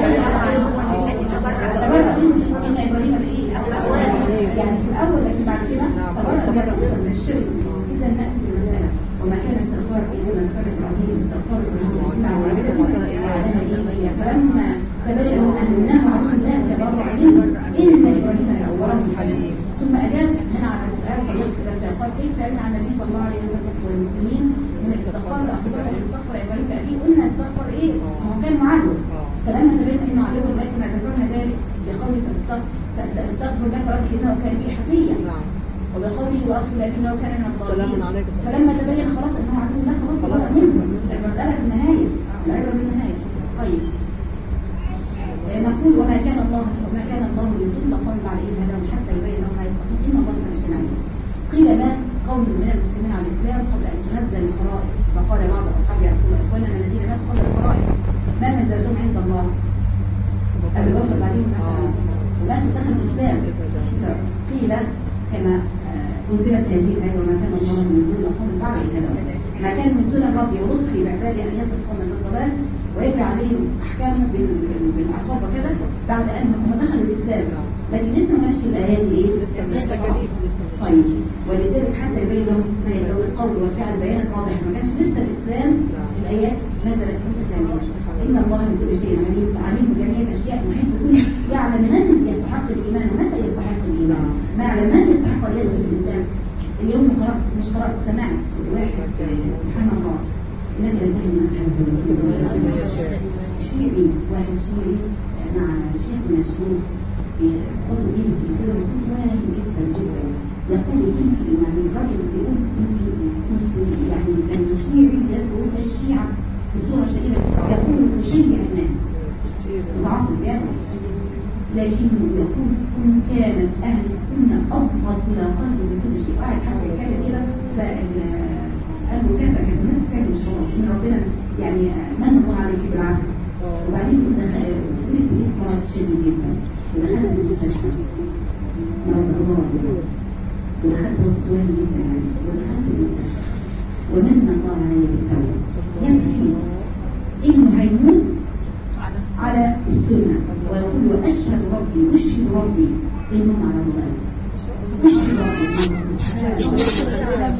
تبرأ منه إن إبراهيم الإيه يعني في الأول، لكن بعد كده تبرأ الكفر من الشرك. إذا نأتي بالمسألة وما كان استغفار إبراهيم كان إبراهيم استغفار إبراهيم إلا عن موعظة معها فلما تبين أنه عن لا تبرأ منه إن إبراهيم لأواه حليم. ثم أجاب هنا على سؤال حضرتك فقال كيف يمنع عن النبي صلى الله عليه وسلم والمسلمين من استغفار الأخبار والاستغفار إبراهيم لأبيه؟ قلنا استغفر إيه؟ هو كان معلم، فلما تبين أنه عليه لكن ما ذكرنا ذلك بقوله فأستغفر لك ربي إنه كان بي حفيا، وبقوله وأغفر لك إنه كان من الضالين، فلما تبين خلاص أنه عدو لا خلاص خلاص منه المسألة في النهاية العبرة في النهاية. طيب نقول وما كان الله وما كان الله ليضل قوم بعد إذ هداهم حتى يبين لهم ما يتقون إن الله كان شيئا عليما. قيل ما قوم من المسلمين على الإسلام قبل أن تنزل الفرائض، فقال بعض أصحاب يا رسول الله إخواننا الذين ماتوا قبل الفرائض ما منزلتهم عند الله أبي غفر عليهم مثلا وماتوا دخلوا الإسلام، فقيل كما أنزلت هذه الآية وما كان الله ليضل قوم بعد إذ هداهم، ما كان من سنن ربي ولطفه بعباده أن يصف قوم بالضلال ويجري عليهم احكامه بالعقاب وكذا بعد ان هم دخلوا الاسلام، لكن لسه ما كانش الايات ايه لسه طيب. ولذلك حتى يبين لهم ما يدعو القول والفعل بيانا واضح، ما كانش لسه الاسلام الايات نزلت متتاليه. ان الله بكل شيء عليم عليم بجميع الاشياء محيط بكل، يعلم من يستحق الايمان ومن لا يستحق الايمان، ما يعلم من يستحق ان يدخل الاسلام. اليوم قرات مش قرات سمعت واحد سبحان الله نزل دائما شيعي واحد شيعي مع شيخ مشهور اتصل بيه في التلفزيون رسول واهي جدا جدا يقول كنت يعني الراجل بيقول كنت يعني كان شيعي يدعو الشيعة بصورة شديدة يصير يشيع الناس متعصب يعني، لكن يقول كن كانت أهل السنة أبغض إلى قلب كل شيء. قاعد حتى يتكلم كده قال له كيف كيف ما تتكلمش خلاص ان ربنا يعني من الله عليك بالعافيه. وبعدين قلت لي مرض شديد جدا ودخلت المستشفى مرض غضب ودخلت وسط وين جدا يعني ودخلت المستشفى ومن الله علي بالتوبه يبكي انه هيموت على السنه ويقول واشهد ربي اشهد ربي انهم على ضلال اشهد ربي سبحانه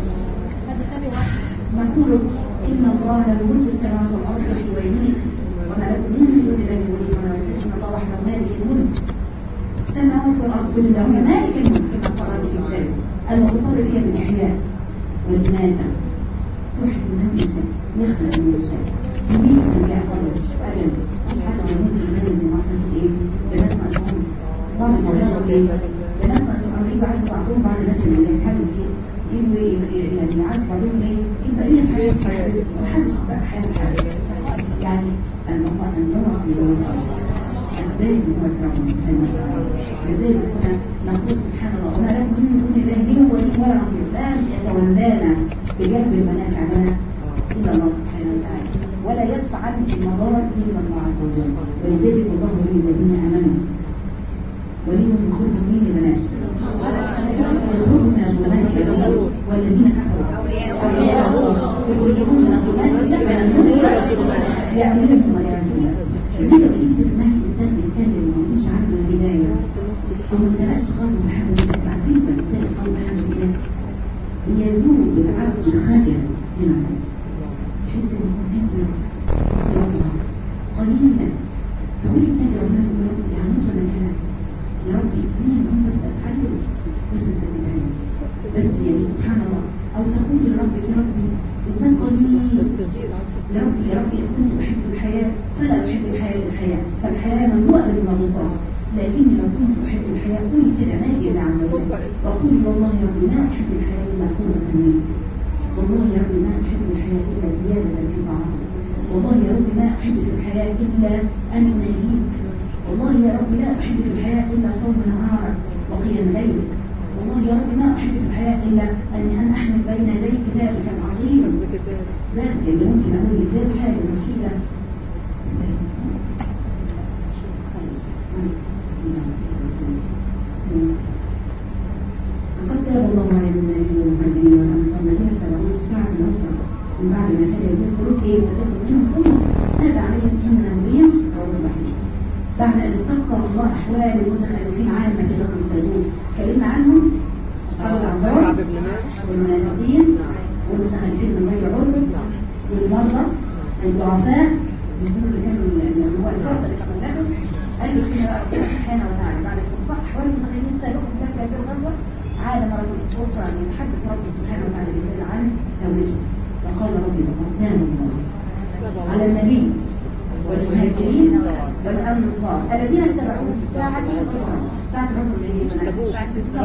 نقول إن الله له ملك السماوات والأرض يحيي ويميت وما لكم من دون الله من ولي ولا نصير إن الله وحده مالك الملك السماوات والأرض كلها مالك الملك كما قال في كتابه المتصرف فيها بالإحياء والإماتة يحيي من يشاء يخلق من يشاء يميت من يعقل أجل سبحانه وملك الملك من رحمة إيه جنات مأسهم ظلم وغير إيه جنات مأسهم أمريكا عز بعضهم بعد بس اللي يتحمل إيه يبقى يعني عايز بعدين ايه يبقى ايه الحياه محدش بقى حياه يعني المفروض ان نرى في الوضع الدين هو الكرم سبحانه وتعالى. لذلك كنا نقول سبحان الله وما لكم من دون الله ليه ولي ولا نصير لا يتولانا بجلب المنافع لنا الا الله سبحانه وتعالى ولا يدفع عنه المضار الا الله عز وجل. ولذلك الله ولي الذين امنوا ولي من خلق مين البنات يخرجون من الظلمات والذين كفروا أولياء يخرجون من الظلمات إلى النور يأمنكم والعياذ بالله. لذلك لما تيجي تسمعي إنسان بيتكلم ومش عارف الهداية أو ما امتلأش قلبه بحمد الله، عارفين ما امتلأ قلبه بحمد الله يذوب بالعرض الخادع من الله، يحس إنه منكسر في وضعه قليلا تقولي التاجر ولا يموت ولا كلام يا رب اديني العلم بس اتعلم بس استزيدني بس يعني سبحان الله. او تقول لربك يا ربي الانسان قليل تستزيد على يا ربي يا ربي كنت احب الحياه فلا احب الحياه للحياه، فالحياه مملوءه بالمنصات، لكني لو كنت احب الحياه قولي كده ناجي عز وجل وقولي والله يا ربي ما احب الحياه الا قوه منك، والله يا ربي ما احب الحياه الا زياده في طاعتك، والله يا ربي ما احب في الحياه الا ان اناجيك، والله يا ربي لا احب في الحياه الا صوم نهارك وقيام ليلك، والله يا ربي ما احب في الحياه الا اني ان احمل بين يدي كتابك العظيم. ذلك اللي ممكن اقول لك ده الحاجه الوحيده لقد تاب الله على المؤمنين والمهاجرين والانصار الذين اتبعوه في ساعه العسره من بعد ما كان يزيد قلوب ايه وتاخذ منهم ثم تاب عليهم انه بهم رؤوف رحيم. بعد ان استقصى الله احوال المتخلفين عامه في غزوه تبوك اتكلمنا عنهم اصحاب الاعذار والمنافقين والمتخلفين من غير عذر والمرضى والضعفاء مش دول اللي كانوا اللي هو الفرق اللي خلقناه. قال له فيها ربنا سبحانه وتعالى بعد استقصاء احوال المتخلفين السابقين في هذه الغزوه عاد مرة أخرى أن يتحدث ربي سبحانه وتعالى بالله عن توبته، فقال ربي لقد تاب الله على النبي والمهاجرين والأنصار الذين اتبعوه في ساعة العسرة. ساعة العسرة زي ما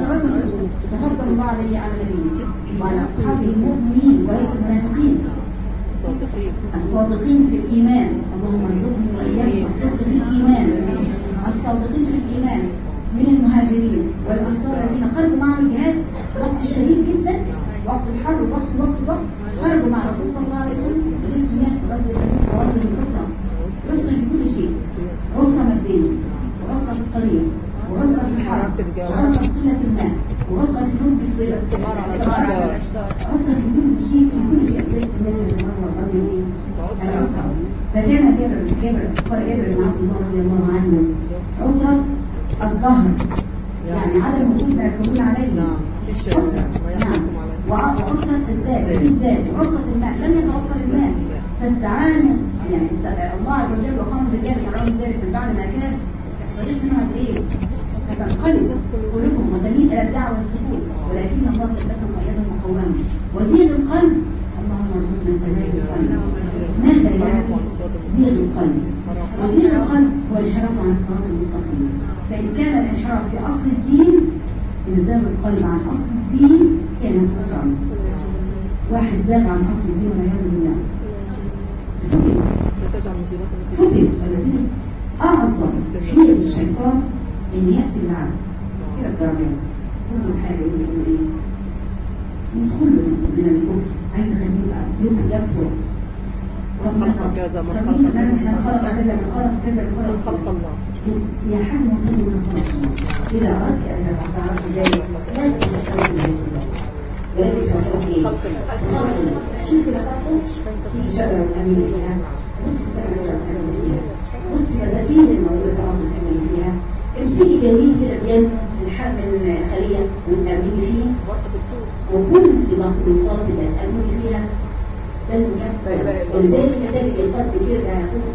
تفضل الله عليه على النبي وعلى أصحابه المؤمنين وليس المنافقين الصادقين الصادقين في الإيمان. اللهم ارزقهم وإياهم الصدق في الإيمان، الصادقين في الإيمان من المهاجرين والأنصار الذين خرجوا معهم الجهاد وقت شديد جدا، وقت الحرب وقت وقت وقت خرجوا مع الرسول صلى الله عليه وسلم ودي سميت غزوة غزوة الأسرة. الأسرة في كل شيء، أسرة مادية وأسرة في الطريق وأسرة في الحرب وأسرة في قلة الماء وأسرة في نوم بالصيف أسرة في كل شيء في كل شيء زي سميت غزوة الأسرة. فكان جابر جابر قال جابر بن عبد الله رضي الله عنه أسرة الظهر يعني عدم وجود ما يكونون عليه أسرة نعم وأسرة الزاد الزاد وأسرة الماء لم يتوفر الماء فاستعانوا يعني است... الله عز وجل وقام بالرجال حرام ذلك من بعد ما كان فضيل منهم قد ايه فتنقلب قلوبهم وتميل الى الدعوه والسكون ولكن الله ثبتهم وايدهم وقواهم وزيد القلب. اللهم ارزقنا سماع القلب مهدا يعني زيد القلب وزيد القلب هو الانحراف عن الصراط المستقيم. فان كان الانحراف في اصل الدين اذا زاغ القلب عن اصل الدين كان كفرا. واحد زاغ عن اصل الدين والعياذ بالله فتن الذين أعظم حيل الشيطان إن يأتي العبد كده الدرجات كل حاجة يقول يقول إيه يدخل من الكفر عايز يخليه بقى يكفر يكفر خلق كذا من خلق من خلق كذا من خلق كذا من خلق الله يا حد مصير من خلق الله. إذا أردت أن تعرف ذلك لا تتسلم من الله ولكن تصرف إيه خلق الله. شو كده خلقه سيدي شجرة الأمين فيها بص السماء والأمين فيها بص بساتين الموجودة في الأرض الأمين فيها امسكي جميل كده بجنب من حرب الخلية والأمين فيه وكل مخلوقات الأمين فيها ولذلك ذلك القلب كده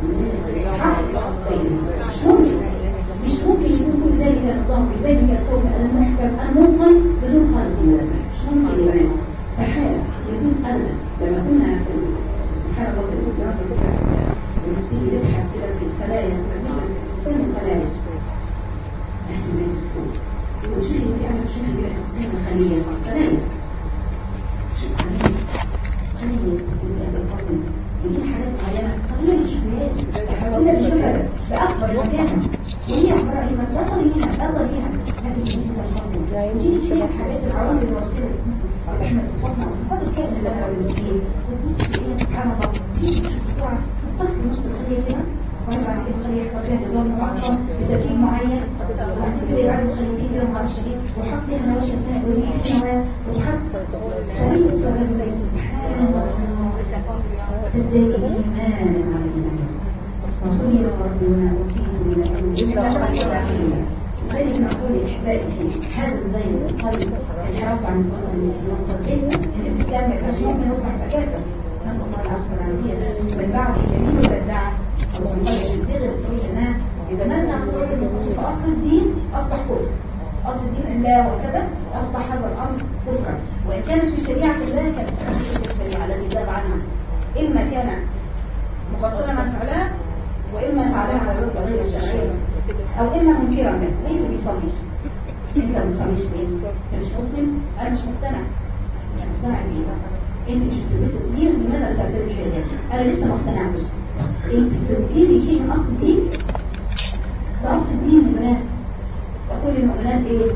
مش ممكن مش ممكن يكون كل ذلك نظام بذلك القوم المحكم المنقل بدون خالق الله مش ممكن يبقى استحالة يكون أبدا. لما كنا سبحان الله بنقول بعض الفكرة ونبتدي نبحث كده في الخلايا بندرس اقسام الخلايا احنا بندرسهم وشوفي انت عارفه شوفي اقسام الخليه خلايا شوفي خليه خليه بسيطه الفصل ودي حاجات معينه خليه مش شكلها احنا بنشوفها باكبر مكان وهي عباره عن لا طريقها لا طريقها لكن بسيطه الفصل ودي فيها الحاجات العوامل الوراثيه اللي بتحمل صفاتنا وصفات الكائن اللي هو المسكين وتبص تلاقيها سبحان الله بسرعه تستخدم نص الخليه كده وبعد كده الخليه يحصل فيها نظام معصب بتركيب معين وبعد كده يبعدوا الخليتين كده مع الشريك ويحط فيها نواشف ماء وريح نواه ويحط طريقه فرزق سبحان الله تزداد ايمانا على ايمان وقل يا ربنا اوتيت من الامر لذلك نقول احبائي في هذا الزين القلب الحرص عن الصلاه والسلام وصدقنا ان الانسان ما يبقاش مؤمن يصبح مكافر. نسال الله العافيه والعافيه بل بعد اليمين والبدعه او تنقل الزيغ الطريق انها إذا نرجع للصراط المستقيم فأصل الدين أصبح كفر. أصل الدين الله وكذا أصبح هذا الأمر كفرا، وإن كانت في شريعة الله كانت في الشريعة التي زاد عنها، إما كان مقصرا عن فعلها وإما فعلها على الوجه غير الشرعي، أو إما منكرا له، زي اللي بيصليش. أنت ما بتصليش ليه؟ أنت مش مسلم؟ أنا مش مقتنع. مش مقتنع بيه. أنت مش بتلبسي الدين، لماذا لا تعتبري الحجاب؟ أنا لسه ما اقتنعتش. أنت بتنكري شيء من أصل الدين؟ ده أصل الدين يا بنات. وكل المؤمنات إيه؟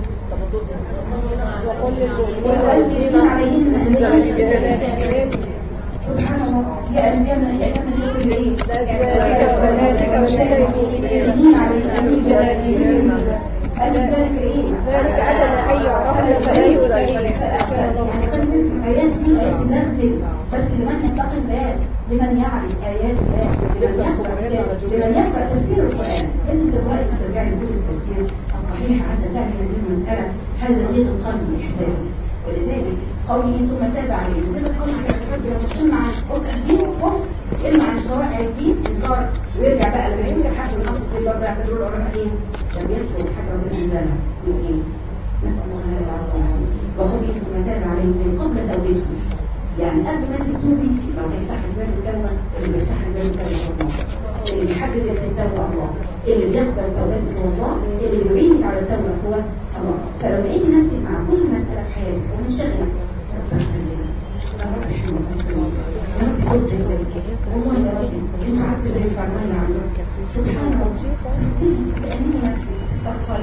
والوالدين عليهن سبحان الله. يا أنبياء يا كمن يقول إيه؟ والمؤمنين عليهن قال ذلك إيه؟ ذلك عدم أي عرف فلا يعني كانت الآيات دي آيات تزلزل، بس لمن يتقي الله، لمن يعرف آيات الله، لمن يقرأ لمن يقرأ تفسير القرآن. لازم تقرأي وترجعي لكل التفسير الصحيح حتى تعلم هذه المسألة. هذا زيت القلب الإحباب، ولذلك قوله ثم تاب عليه. زيت القلب الإحباب إما عن وسط الدين والكفر، إما عن شرائع الدين إنكار، ويرجع بقى لما ينجح حد من أصل الدين برضه يعتبروا العلماء إيه؟ لم يكفر حاجة ربنا أنزلها من إيه؟ نسأل الله أن يعفو عنه. وقوله ثم تاب عليه من قبل توبته، يعني قبل ما تتوبي لو هيفتح لك باب التوبة، اللي بيفتح لك باب التوبة الله، اللي بيحبب في التوبة الله، اللي بيقبل توبتك هو الله، اللي بيعينك على التوبة هو الله. فلو لقيتي نفسك مع كل مسألة في حياتك ومنشغلة، ربنا يخلينا، يا رب احنا مقصرين، يا رب خد بالك، والله يا رب انت عبد ده ينفع الله يا عم. سبحان الله، تفكري تأمني نفسك، تستغفري،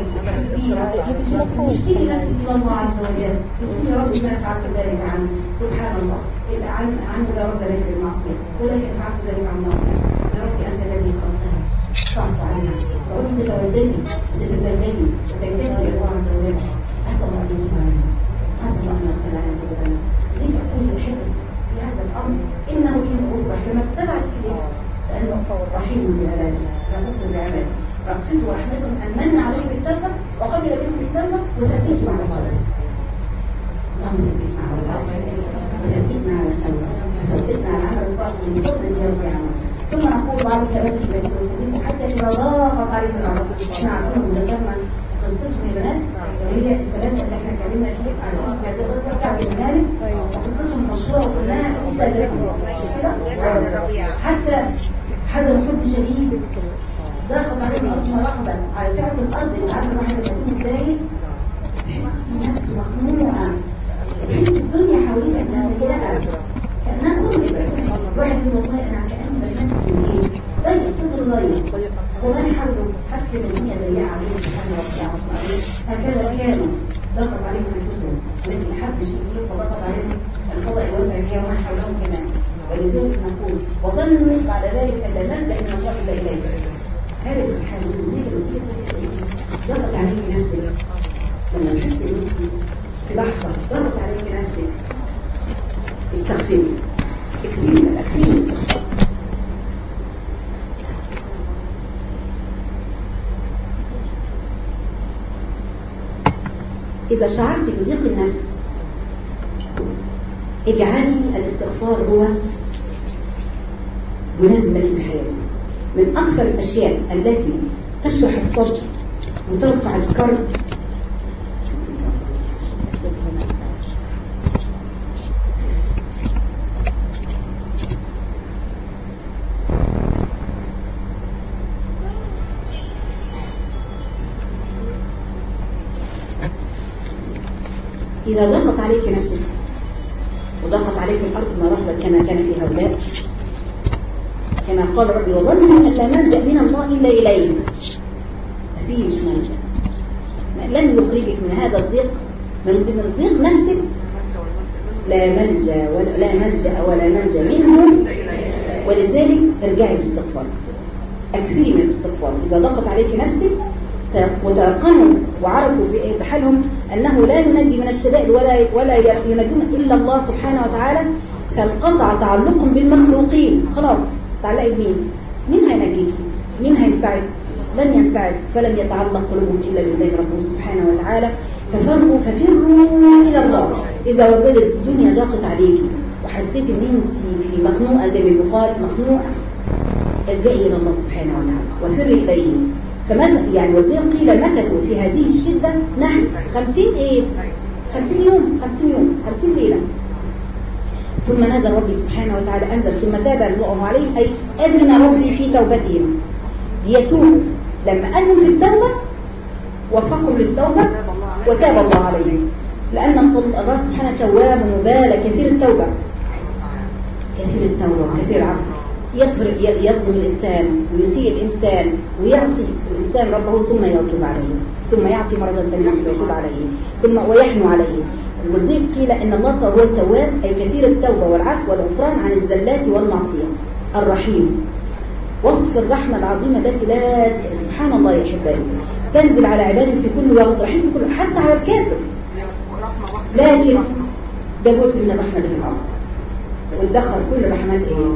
تشتكي نفسك إلى الله عز وجل، يا رب ما فعلت ذلك عنه. سبحان الله، عن عن مجاوزة لك بالمعصية، ولكن فعلت ذلك عن الله نفسك. يا رب أنت الذي خلقتها، صعبت عليها، وأنت تتوددي وتتزلمي وتنكسري الله عز وجل. أسأل الله أن يتوب علينا، أسأل الله أن يتوب علينا توبة لنا. ليه أقول الحكمة في هذا الأمر؟ إنه به غفر لما اتبعت إليه، لأنه رحيم بعباده، رؤوف بعباده، رأفته ورحمته أن من عليه بالتوبة وقبل منه التوبة وثبته على الطريق. اللهم ثبتنا على الطريق، وثبتنا على التوبة، وثبتنا على العمل الصالح من فضل يا رب العالمين. ثم نقول بعض الثلاثة التي تقول حتى إذا ضاقت عليهم الأرض. احنا عارفين ذكرنا قصتهم يا بنات، وهي الثلاثة اللي احنا اتكلمنا فيها عن هذه الغزوة كعب بن مالك، وقصتهم مشهورة كلها في سلتهم مش كده؟ حتى حزن حزن شديد، ضاقت عليهم الأرض مرحبا على سعة الأرض اللي عارفة الواحد لما يكون متضايق تحس نفسه مخنوقة، تحس الدنيا حواليك انها ضيقة كأنها كل واحد يقول والله أنا كأني بتنفس من إيه؟ ضيق صدر ضيق، ومن حوله حس ان الدنيا ضيقة عليهم سبحانه وتعالى. هكذا كانوا ضغط عليهم أنفسهم التي حب شيء فضغط عليهم الفضاء الواسع كان ومن حولهم كمان. ولذلك نقول وظنوا بعد ذلك أن لا نلجأ من الله إلا إليه. هذا في الحال ضغط عليك نفسك لما تحس نفسك في لحظة ضغط عليك نفسك استغفري، اكسري اكسري استغفر. إذا شعرت بضيق النفس اجعلي الاستغفار هو ملازم لك في حياتك. من أكثر الأشياء التي تشرح الصدر وترفع الكرب إذا ضاقت عليك نفسك وضاقت عليك الأرض ما رحبت كما كان في هؤلاء، كما قال ربي وظنوا أن لا ملجأ من الله إلا إليه. مفيش ملجأ، لن يخرجك من هذا الضيق، من ضيق نفسك لا ملجأ ولا لا ملجأ ولا ملجأ منه. ولذلك ارجعي بالاستغفار، أكثري من الاستغفار. إذا ضاقت عليك نفسك وتيقنوا وعرفوا بحالهم أنه لا ينجي من الشدائد ولا ولا ينجون إلا الله سبحانه وتعالى، فانقطع تعلقهم بالمخلوقين. خلاص تعلقي بمين؟ مين هينجيك؟ مين هينفعك؟ لن ينفعك. فلم يتعلق قلوبهم إلا بالله ربهم سبحانه وتعالى. ففروا ففروا إلى الله. إذا وجدت الدنيا ضاقت عليك وحسيت ان انت في مخنوقة زي ما بيقال مخنوقة، الجئي إلى الله سبحانه وتعالى وفري إليه. فماذا يعني وزي قيل مكثوا في هذه الشدة نحن خمسين ايه خمسين يوم خمسين يوم خمسين ليلة. ثم نزل ربي سبحانه وتعالى أنزل ثم تاب الله عليهم أي أذن ربي في توبتهم ليتوبوا. لما أذن في التوبة وفقوا للتوبة وتاب الله عليهم، لأن الله سبحانه تواب مبارك كثير التوبة كثير التوبة وكثير العفو، يغفر يظلم الإنسان ويسيء الإنسان ويعصي الإنسان ربه ثم يتوب عليه، ثم يعصي مرة ثانية ويتوب عليه ثم ويحنو عليه. ولذلك قيل إن الله هو التواب أي كثير التوبة والعفو والغفران عن الزلات والمعصية. الرحيم وصف الرحمة العظيمة التي لا سبحان الله يا أحبائي تنزل على عباده في كل وقت، رحيم في كل حتى على الكافر، لكن ده جزء من الرحمة اللي في الأرض وندخل كل رحمات ايه.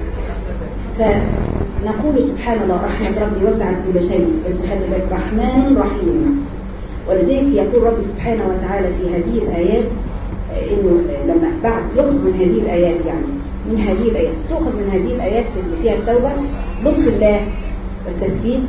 فنقول سبحان الله رحمة ربي وسعت كل شيء، بس خلي بالك رحمن رحيم. ولذلك يقول ربي سبحانه وتعالى في هذه الآيات إنه لما بعد يؤخذ من هذه الآيات يعني من هذه الآيات تؤخذ من هذه الآيات اللي فيها التوبة لطف الله والتثبيت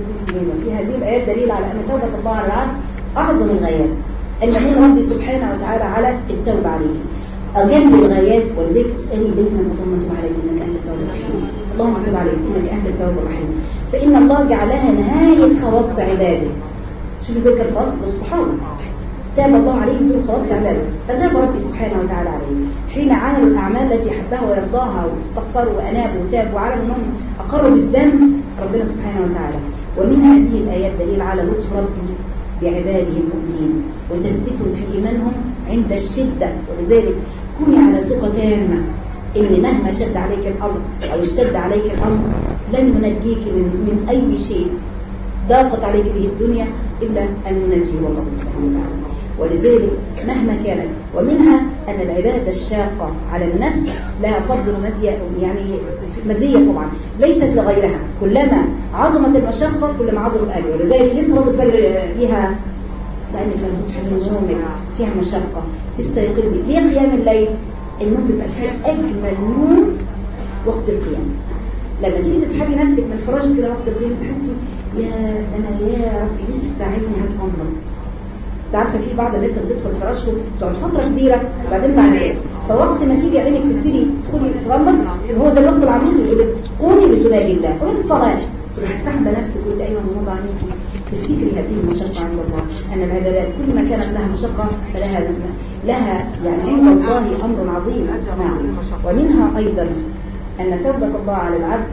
في هذه الآيات دليل على أن توبة الله على العبد أعظم الغايات، أن من ربي سبحانه وتعالى على التوبة عليك أجل الغايات. ولذلك تسألي دايما اللهم تب عليك إنك أنت التواب الرحيم، اللهم تب عليك إنك أنت التواب الرحيم، فإن الله جعلها نهاية خواص عباده. شوفوا بك الخواص للصحابة تاب الله عليهم دون خواص عباده، فتاب ربي سبحانه وتعالى عليهم حين عملوا الأعمال التي حبها ويرضاها واستغفروا وأنابوا وتابوا وعلموا أنهم أقروا بالذنب ربنا سبحانه وتعالى. ومن هذه الآيات دليل على لطف ربي بعباده المؤمنين وتثبتهم في إيمانهم عند الشدة. ولذلك كوني على ثقة تامة إن مهما شد عليك الأمر أو اشتد عليك الأمر لن ننجيك من, من أي شيء ضاقت عليك به الدنيا إلا أن ننجي الله سبحانه وتعالى. ولذلك مهما كانت، ومنها أن العبادة الشاقة على النفس لها فضل ومزية، يعني مزية طبعا ليست لغيرها، كلما عظمت المشقة كلما عظم الأجر. ولذلك لسه صلاة الفجر ليها، لأنك لما تصحي من نومك فيها مشقة تستيقظي. ليه قيام الليل؟ النوم بيبقى فيها أجمل نوم وقت القيام. لما تيجي تسحبي نفسك من فراشك كده وقت القيام تحسي يا أنا يا ربي لسه عيني هتغمض. تعرفه في بعض الناس اللي تدخل فراشهم تقعد فتره كبيره وبعدين بعدين فوقت ما تيجي عينك تبتدي تدخلي تغمض هو ده الوقت العميق اللي قومي بتناجي الله قومي الصلاه تروحي ساحبه نفسك وانت ايوه مغمضه عينيكي تفتكري هذه المشقه عند الله، ان العبادات كل ما كانت لها مشقه فلها لها يعني عند الله امر عظيم. نعم. ومنها ايضا ان توبه الله على العبد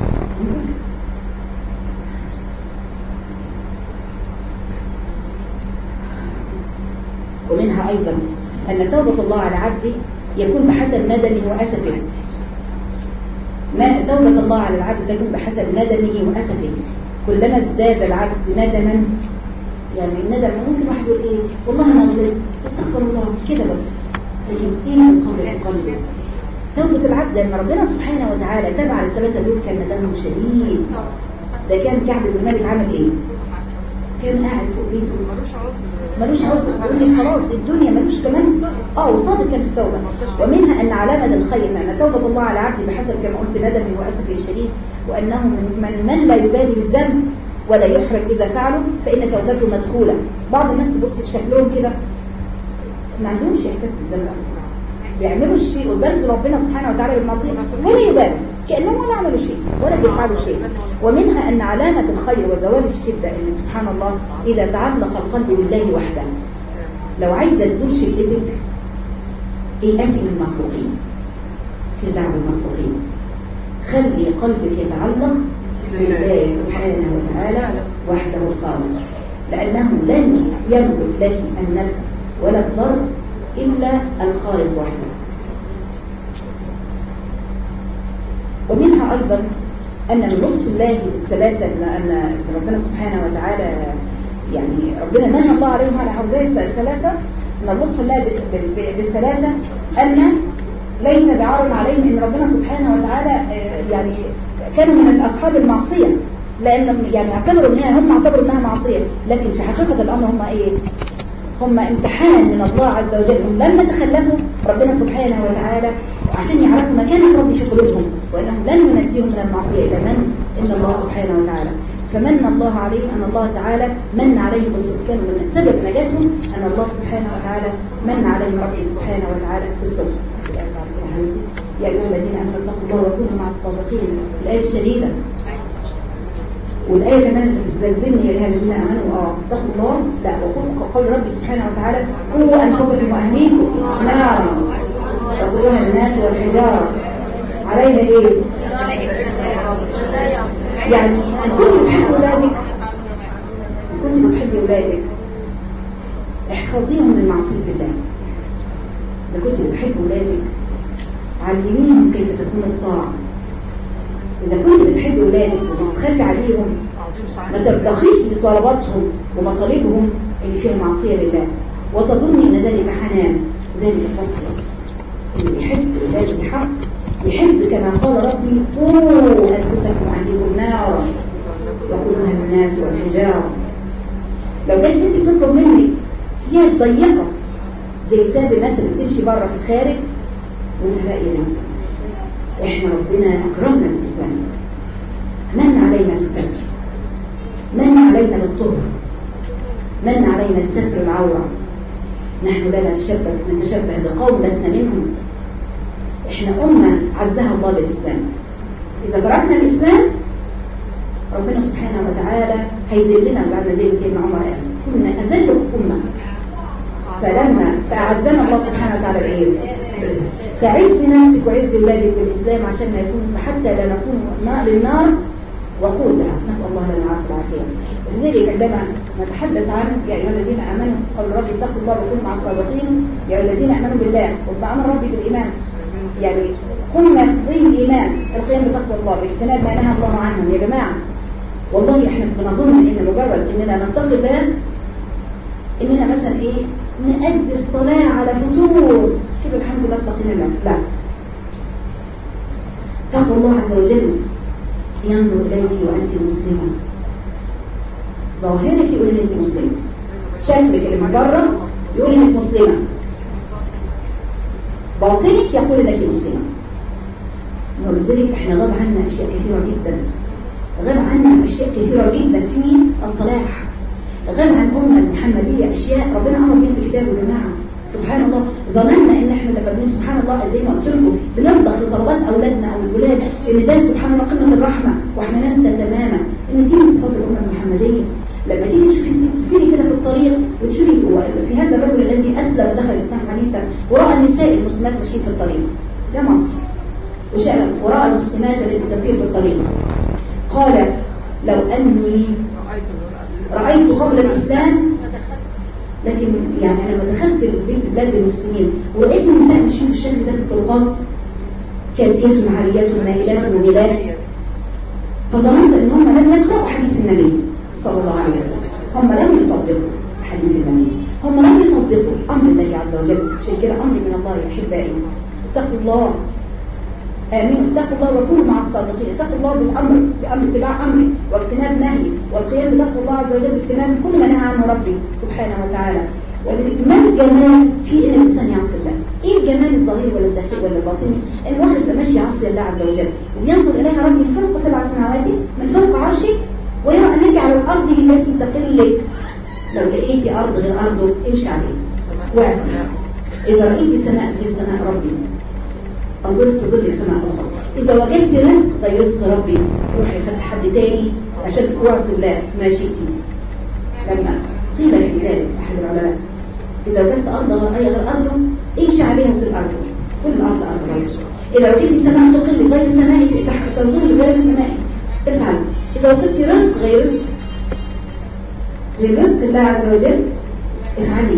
ومنها أيضا أن توبة الله على عبده يكون بحسب ندمه وأسفه. ما توبة الله على العبد تكون بحسب ندمه وأسفه. كلما ازداد العبد ندما، يعني الندم ممكن واحد يقول إيه والله أنا غلطت استغفر الله كده بس، لكن إيه القول في قلبه؟ توبة العبد لما ربنا سبحانه وتعالى تبع الثلاثة دول كان ندمه شديد. ده كان كعب بن مالك عمل إيه؟ كان قاعد فوق بيته ملوش عذر، يقول لي خلاص الدنيا ملوش كمان اه وصادق كان في التوبه. ومنها ان علامه الخير ان توبه الله على عبده بحسب كما قلت ندمه واسفه الشديد، وانه من, من لا يبالي بالذنب ولا يحرج اذا فعله فان توبته مدخوله. بعض الناس بص شكلهم كده ما عندهمش احساس بالذنب، بيعملوا الشيء ويبرزوا ربنا سبحانه وتعالى بالمعصيه ولا يبالوا كانهم ولا عملوا شيء ولا بيفعلوا شيء. ومنها ان علامه الخير وزوال الشده ان سبحان الله اذا تعلق القلب بالله وحده. لو عايزه تزول شدتك ايأسي من المخلوقين، مفيش دعوه بالمخلوقين، خلي قلبك يتعلق بالله سبحانه وتعالى وحده الخالق، لانه لن يملك لك النفع ولا الضر إلا الخالق وحده. ومنها أيضا أن من لطف الله بالسلاسة أن ربنا سبحانه وتعالى يعني ربنا من الله عليهم على حوزي السلاسة، أن لطف الله بالسلاسة أن ليس بعار عليهم أن ربنا سبحانه وتعالى يعني كانوا من أصحاب المعصية، لأنهم يعني اعتبروا أنها هم اعتبروا أنها معصية، لكن في حقيقة الأمر هم إيه؟ هم امتحان من الله عز وجل. لما تخلفوا ربنا سبحانه وتعالى عشان يعرفوا مكانة ربي في قلوبهم وأنهم لن ينجيهم من المعصية إلا من إن الله سبحانه وتعالى. فمن الله عليهم أن الله تعالى من عليهم بالصدق، كانوا من سبب نجاتهم أن الله سبحانه وتعالى من عليهم ربي سبحانه وتعالى بالصدق. يا أيها الذين آمنوا اتقوا الله وكونوا مع الصادقين. الآية شديدة، والآية كمان زلزلني يا أيها الذين آمنوا اه اتقوا الله، لا وقول قول ربي سبحانه وتعالى قوا أنفسكم وأهليكم نارا وقودها الناس والحجارة عليها إيه؟ يعني إن كنت بتحب أولادك إن كنت بتحبي أولادك احفظيهم من معصية الله. إذا كنت بتحب أولادك علميهم كيف تكون الطاعة. إذا كنت بتحب أولادك وبتخافي عليهم ما ترتخيش لطلباتهم ومطالبهم اللي فيها معصية لله وتظني أن ذلك حنان وذلك قسوة. اللي بيحب أولاده بحق يحب كما قال ربي قوا أنفسكم وأهليكم نارا وقودها الناس والحجارة. لو كانت بنتي بتطلب منك ثياب ضيقة زي ثياب الناس اللي بتمشي بره في الخارج، قولها لا يا بنتي احنا ربنا أكرمنا بالإسلام، من علينا بالستر، من علينا بالطهر، من علينا بستر العورة. نحن لا نتشبه نتشبه بقوم لسنا منهم. احنا أمة عزها الله بالإسلام. إذا تركنا الإسلام ربنا سبحانه وتعالى هيذلنا بعد زي سيدنا عمر قال كنا أذل أمة. فلما فأعزنا الله سبحانه وتعالى بإيه؟ فعز نفسك وعز أولادك بالإسلام عشان ما يكون حتى لا نكون ماء للنار وقود لها. نسأل الله لنا العافية والعافية. لذلك عندما نتحدث عن يا أيها الذين آمنوا قال ربي اتقوا الله وكونوا مع الصادقين. يا أيها الذين آمنوا بالله وبأمر ربي بالإيمان، يعني قلنا تقضي الإيمان القيام بتقوى الله باجتناب ما نهى الله عنه. يا جماعة والله احنا بنظن ان مجرد اننا نتقي الله اننا مثلا ايه نأدي الصلاة على فتور كده الحمد لله اتقينا الله. لا، تقوى الله عز وجل ينظر إليك وأنت مسلمة. ظاهرك يقول ان انت مسلمة، شكلك اللي من بره يقول انك مسلمة، باطنك يقول انك مسلمة. ولذلك احنا غاب عنا اشياء كثيرة جدا، غاب عنا اشياء كثيرة جدا في الصلاح، غاب عن أمة المحمدية اشياء ربنا امر بها بكتابه. يا جماعة سبحان الله ظننا ان احنا لما بنقول سبحان الله زي ما قلت لكم بنرضخ لطلبات اولادنا او الولاد ان ده سبحان الله قمة الرحمة، واحنا ننسى تماما ان دي من صفات الامة المحمدية. لما تيجي تشوفي تسيري كده في الطريق وتشوفي في هذا الرجل الذي اسلم ودخل الاسلام حديثا وراى النساء المسلمات ماشيين في الطريق، ده مصر، وشاء وراى المسلمات التي تسير في الطريق، قال لو اني رايت قبل الاسلام، لكن يعني انا لما دخلت البيت بلاد المسلمين ولقيت النساء ماشيين بالشكل ده في الطرقات كاسيات عاريات مائلات مميلات، فظننت ان هم لم يقرأوا حديث النبي صلى الله عليه وسلم، هم لم يطبقوا حديث النبي، هم لم يطبقوا امر الله عز وجل. عشان كده امر من الله يا احبائي اتقوا الله، امنوا اتقوا الله وكونوا مع الصادقين. اتقوا الله بالامر بامر اتباع امره واجتناب نهيه والقيام بتقوى الله عز وجل باجتناب كل ما نهى عنه ربي سبحانه وتعالى. ما الجمال في ان الانسان يعصي الله؟ ايه الجمال الظاهري ولا الداخلي ولا الباطني؟ ان الواحد يبقى ماشي يعصي الله عز وجل وينظر اليها ربي من فوق سبع سماوات من فوق عرشه ويرى انك على الارض التي تقلك. لو لقيتي ارض غير ارضه امشي عليه واعصي. اذا رايتي سماء غير سماء ربي أظل تظل سماء أخرى. إذا وجدت رزق غير رزق ربي روحي فتح حد تاني عشان تعصي الله ما شئتي. لما قيل في ذلك أحد العلماء إذا وجدت أرض غير غير أرضه امشي عليها وصل أرضه، كل الأرض أرض ربي. إذا وجدت سماء تقل غير سمائك تظل غير سمائك افعل. إذا وجدت رزق غير رزق غير رزق الله عز وجل افعلي.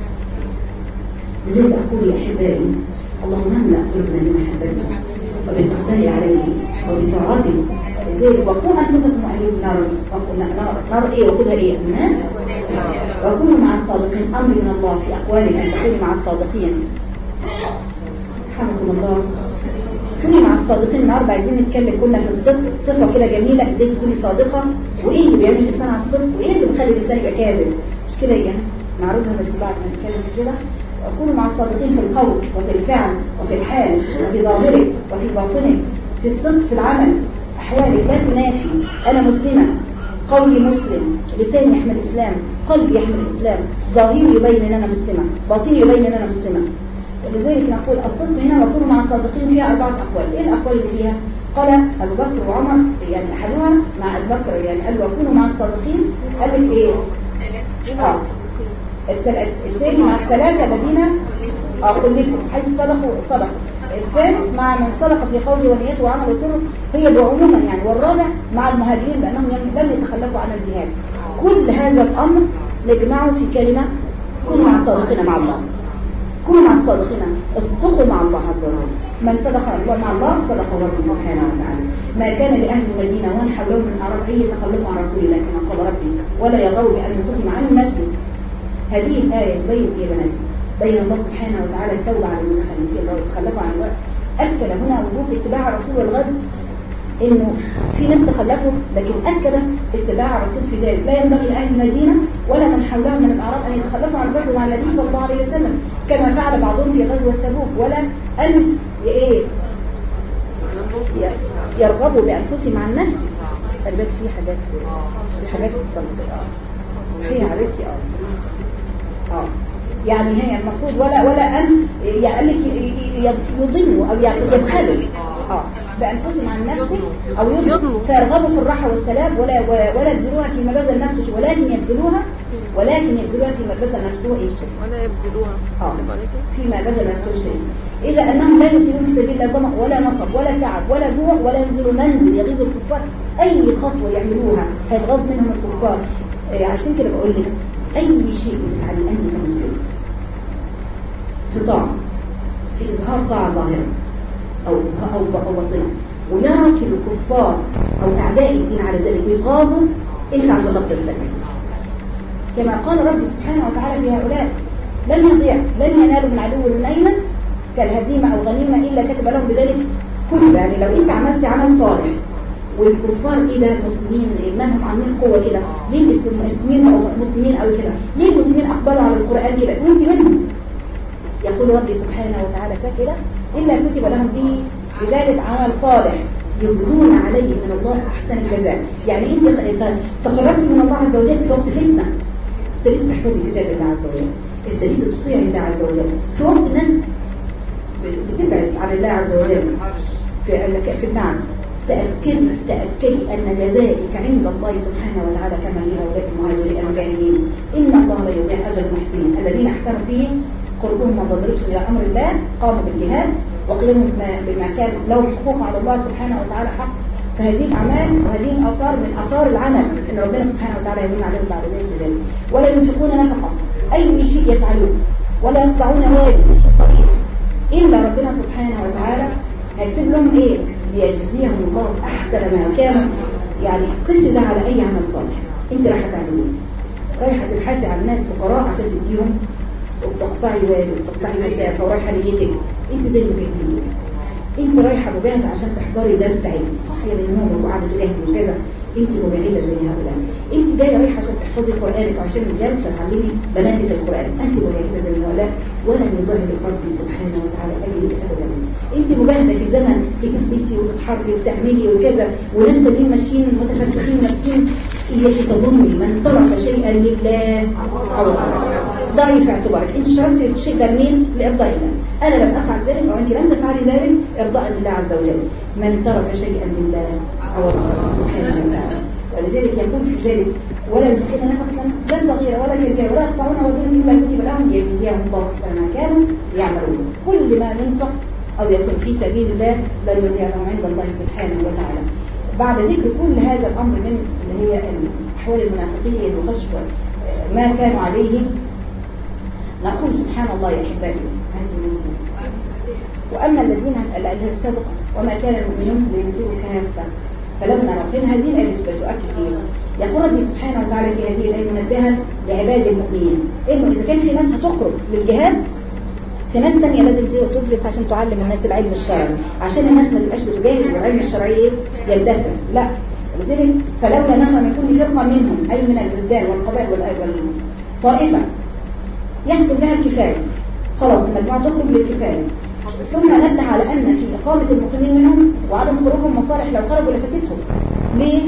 لذلك أقول يا أحبائي اللهم املأ قلوبنا بمحبته وبالإقبال عليه وبطاعته. لذلك وقوا أنفسكم وأهليكم نارا. وقلنا نار نار إيه؟ وقودها إيه؟ الناس. وكونوا مع الصادقين، أمر من الله في أقوالك أن تكونوا مع الصادقين. رحمكم الله. كوني مع الصادقين. النهارده عايزين نتكلم كنا في الصدق، صفة كده جميلة ازاي تكوني صادقة، وإيه اللي بيعمل الإنسان على الصدق، وإيه اللي بيخلي الإنسان يبقى كاذب. مش كده يعني نعرضها بس بعد ما نتكلم في كده. وكونوا مع الصادقين في القول وفي الفعل وفي الحال وفي ظاهرك وفي باطنك، في الصدق في العمل. أحوالك لا تنافي أنا مسلمة قولي مسلم، لساني يحمل الإسلام، قلبي يحمل الإسلام، ظاهري يبين أن أنا مسلمة، باطني يبين أن أنا مسلمة. لذلك نقول الصدق هنا وكونوا مع الصادقين فيها أربعة أقوال. إيه الأقوال اللي فيها؟ قال أبو بكر وعمر، يعني أحدها مع أبو بكر يعني قال وكونوا مع الصادقين، قال لك إيه؟ آه الثاني مع الثلاثة الذين آه خلفوا حيث صدقوا صدقوا. الثالث مع من صدق في قوله ونيته وعمل وسره، هي بعموما يعني. والرابع مع المهاجرين لأنهم لم يتخلفوا عن الجهاد. كل هذا الأمر نجمعه في كلمة كونوا مع الصادقين مع الله. كونوا مع الصادقين، اصدقوا مع الله عز وجل. من صدق مع الله صدق ربي سبحانه وتعالى. ما كان لأهل المدينة ومن حولهم من الأعراب أن يتخلفوا عن رسول الله كما قال ربي ولا يرغبوا بأنفسهم عن نفسه. هذه الآية تبين يا بناتي، بين الله سبحانه وتعالى التوبة على المتخلفين لو يتخلفوا عن الوقت. أكد هنا وجوب اتباع الرسول والغزو، إنه في ناس تخلفوا لكن أكد اتباع الرسول في ذلك. لا ينبغي لأهل المدينة ولا من حولهم من الأعراب أن يتخلفوا عن الغزو مع النبي صلى الله عليه وسلم كما فعل بعضهم في غزوة تبوك، ولا أن إيه يرغبوا بأنفسهم عن نفسه. خلي بالك في حاجات في حاجات اتصلت اه صحيح يا حبيبتي اه اه يعني هي المفروض ولا ولا أن يقول لك يضلوا أو يبخلوا اه بأنفسهم عن نفسه أو يضلوا فيرغبوا في الراحة والسلام ولا ولا يبذلوها فيما بذل نفسه، ولكن يبذلوها ولكن يبذلوها فيما بذل نفسه ايه شيء ولا يبذلوها اه فيما بذل نفسه شيء. إذا أنهم لا يسيرون في سبيل الله ظمأ ولا نصب ولا تعب ولا جوع ولا ينزلوا منزل يغيظ الكفار، أي خطوة يعملوها هيتغاظ منهم الكفار. آه عشان كده بقول لك أي شيء بتفعليه أنت كمسلم في طاعة، في إظهار طاعة ظاهرة أو إظهار أو باطنة، ويراك الكفار أو أعداء الدين على ذلك ويتغاظوا، أنت عند الله بترتكب. كما قال رب سبحانه وتعالى في هؤلاء لن يضيع لن ينالوا من عدو نيلا كالهزيمة أو غنيمة إلا كتب لهم بذلك كتب. يعني لو أنت عملت عمل صالح والكفار إيه ده المسلمين منهم عاملين قوة كده، ليه المسلمين مسلمين أو كده، ليه المسلمين أقبلوا على القرآن كده وأنت منهم؟ يقول ربي سبحانه وتعالى فكده إلا كتب لهم فيه بذلك عمل صالح يجزون عليه من الله أحسن الجزاء. يعني أنت تقربت من الله عز وجل في وقت فتنة، ابتديت تحفظي كتاب الله عز وجل، ابتديت تطيعي الله عز وجل في وقت الناس بتبعد عن الله عز وجل في في النعم. تأكدي تأكدي أن جزائك عند الله سبحانه وتعالى كما في هؤلاء المهاجرين المجاهدين. إن الله لا يضيع أجر المحسنين الذين أحسنوا فيه قربهم وبادرتهم إلى أمر الله، قاموا بالجهاد وقيموا بما كان لهم حقوق على الله سبحانه وتعالى حق. فهذه الأعمال وهذه الآثار من آثار العمل إن ربنا سبحانه وتعالى يمن عليهم بعد ذلك بذلك. ولا ينفقون نفقة أي شيء يفعلون ولا يقطعون وادي مش طريق إلا ربنا سبحانه وتعالى هيكتب لهم إيه؟ ليجزيهم الله أحسن ما كانوا. يعني قس ده على أي عمل صالح أنت رايحة تعمليه، رايحة تبحثي عن ناس فقراء عشان تديهم وبتقطعي وادي وبتقطعي مسافة ورايحة نيتك أنت زي المجاهدين. أنت رايحة مجاهدة عشان تحضري درس علم صحية من النوم وقاعدة تجاهدي وكذا، أنت مجاهدة زي هؤلاء. أنت جاية رايحة عشان تحفظي قرآنك وعشان الجلسة تعلمي بناتك القرآن، أنت مجاهدة زي هؤلاء ولن يضاهي ربي سبحانه وتعالى أجرك أبدا. أنت مجاهدة في زمن تكبسي وتتحركي وتعملي وكذا وناس تانيين ماشيين متفسخين نفسين. إياك تظني من ترك شيئا لله أو ضعي في اعتبارك. أنت شرفت الشيء ده لمين؟ لإرضاء الله. أنا لم أفعل ذلك أو أنت لم تفعلي ذلك إرضاء لله عز وجل. من ترك شيئا لله أو سبحانه وتعالى. ولذلك يقول في ذلك ولا ينفقون نفقة لا صغيرة ولا كبيرة ولا يقطعون واديهم إلا كتب لهم ليجزيهم الله أحسن ما كانوا يعملون. كل ما ننفق أو يكون في سبيل الله لن يضيع لهم عند الله سبحانه وتعالى. بعد ذكر كل هذا الأمر من اللي هي أحوال المنافقين وخشب ما كانوا عليه، نقول سبحان الله يا أحبائي هذه المنزل. وأما الذين السابق وما كان المؤمنون لينفروا كافة فلما نفين هذه الآية بتؤكد إيه؟ يقول ربي سبحانه وتعالى في هذه الآية منبها لعباد المؤمنين إنه إذا كان في ناس هتخرج للجهاد، في ناس تانية لازم تدرس عشان تعلم الناس العلم الشرعي، عشان الناس ما تبقاش بتجاهد والعلم الشرعي يندثر. لا، لذلك فلولا نفر من كل فرقة منهم أي من البلدان والقبائل والطائفة يحصل لها الكفاية، خلاص المجموعة تخرج للكفاية. ثم نبه على أن في إقامة المقيمين منهم وعدم خروجهم مصالح لو خرجوا لفتتهم. ليه؟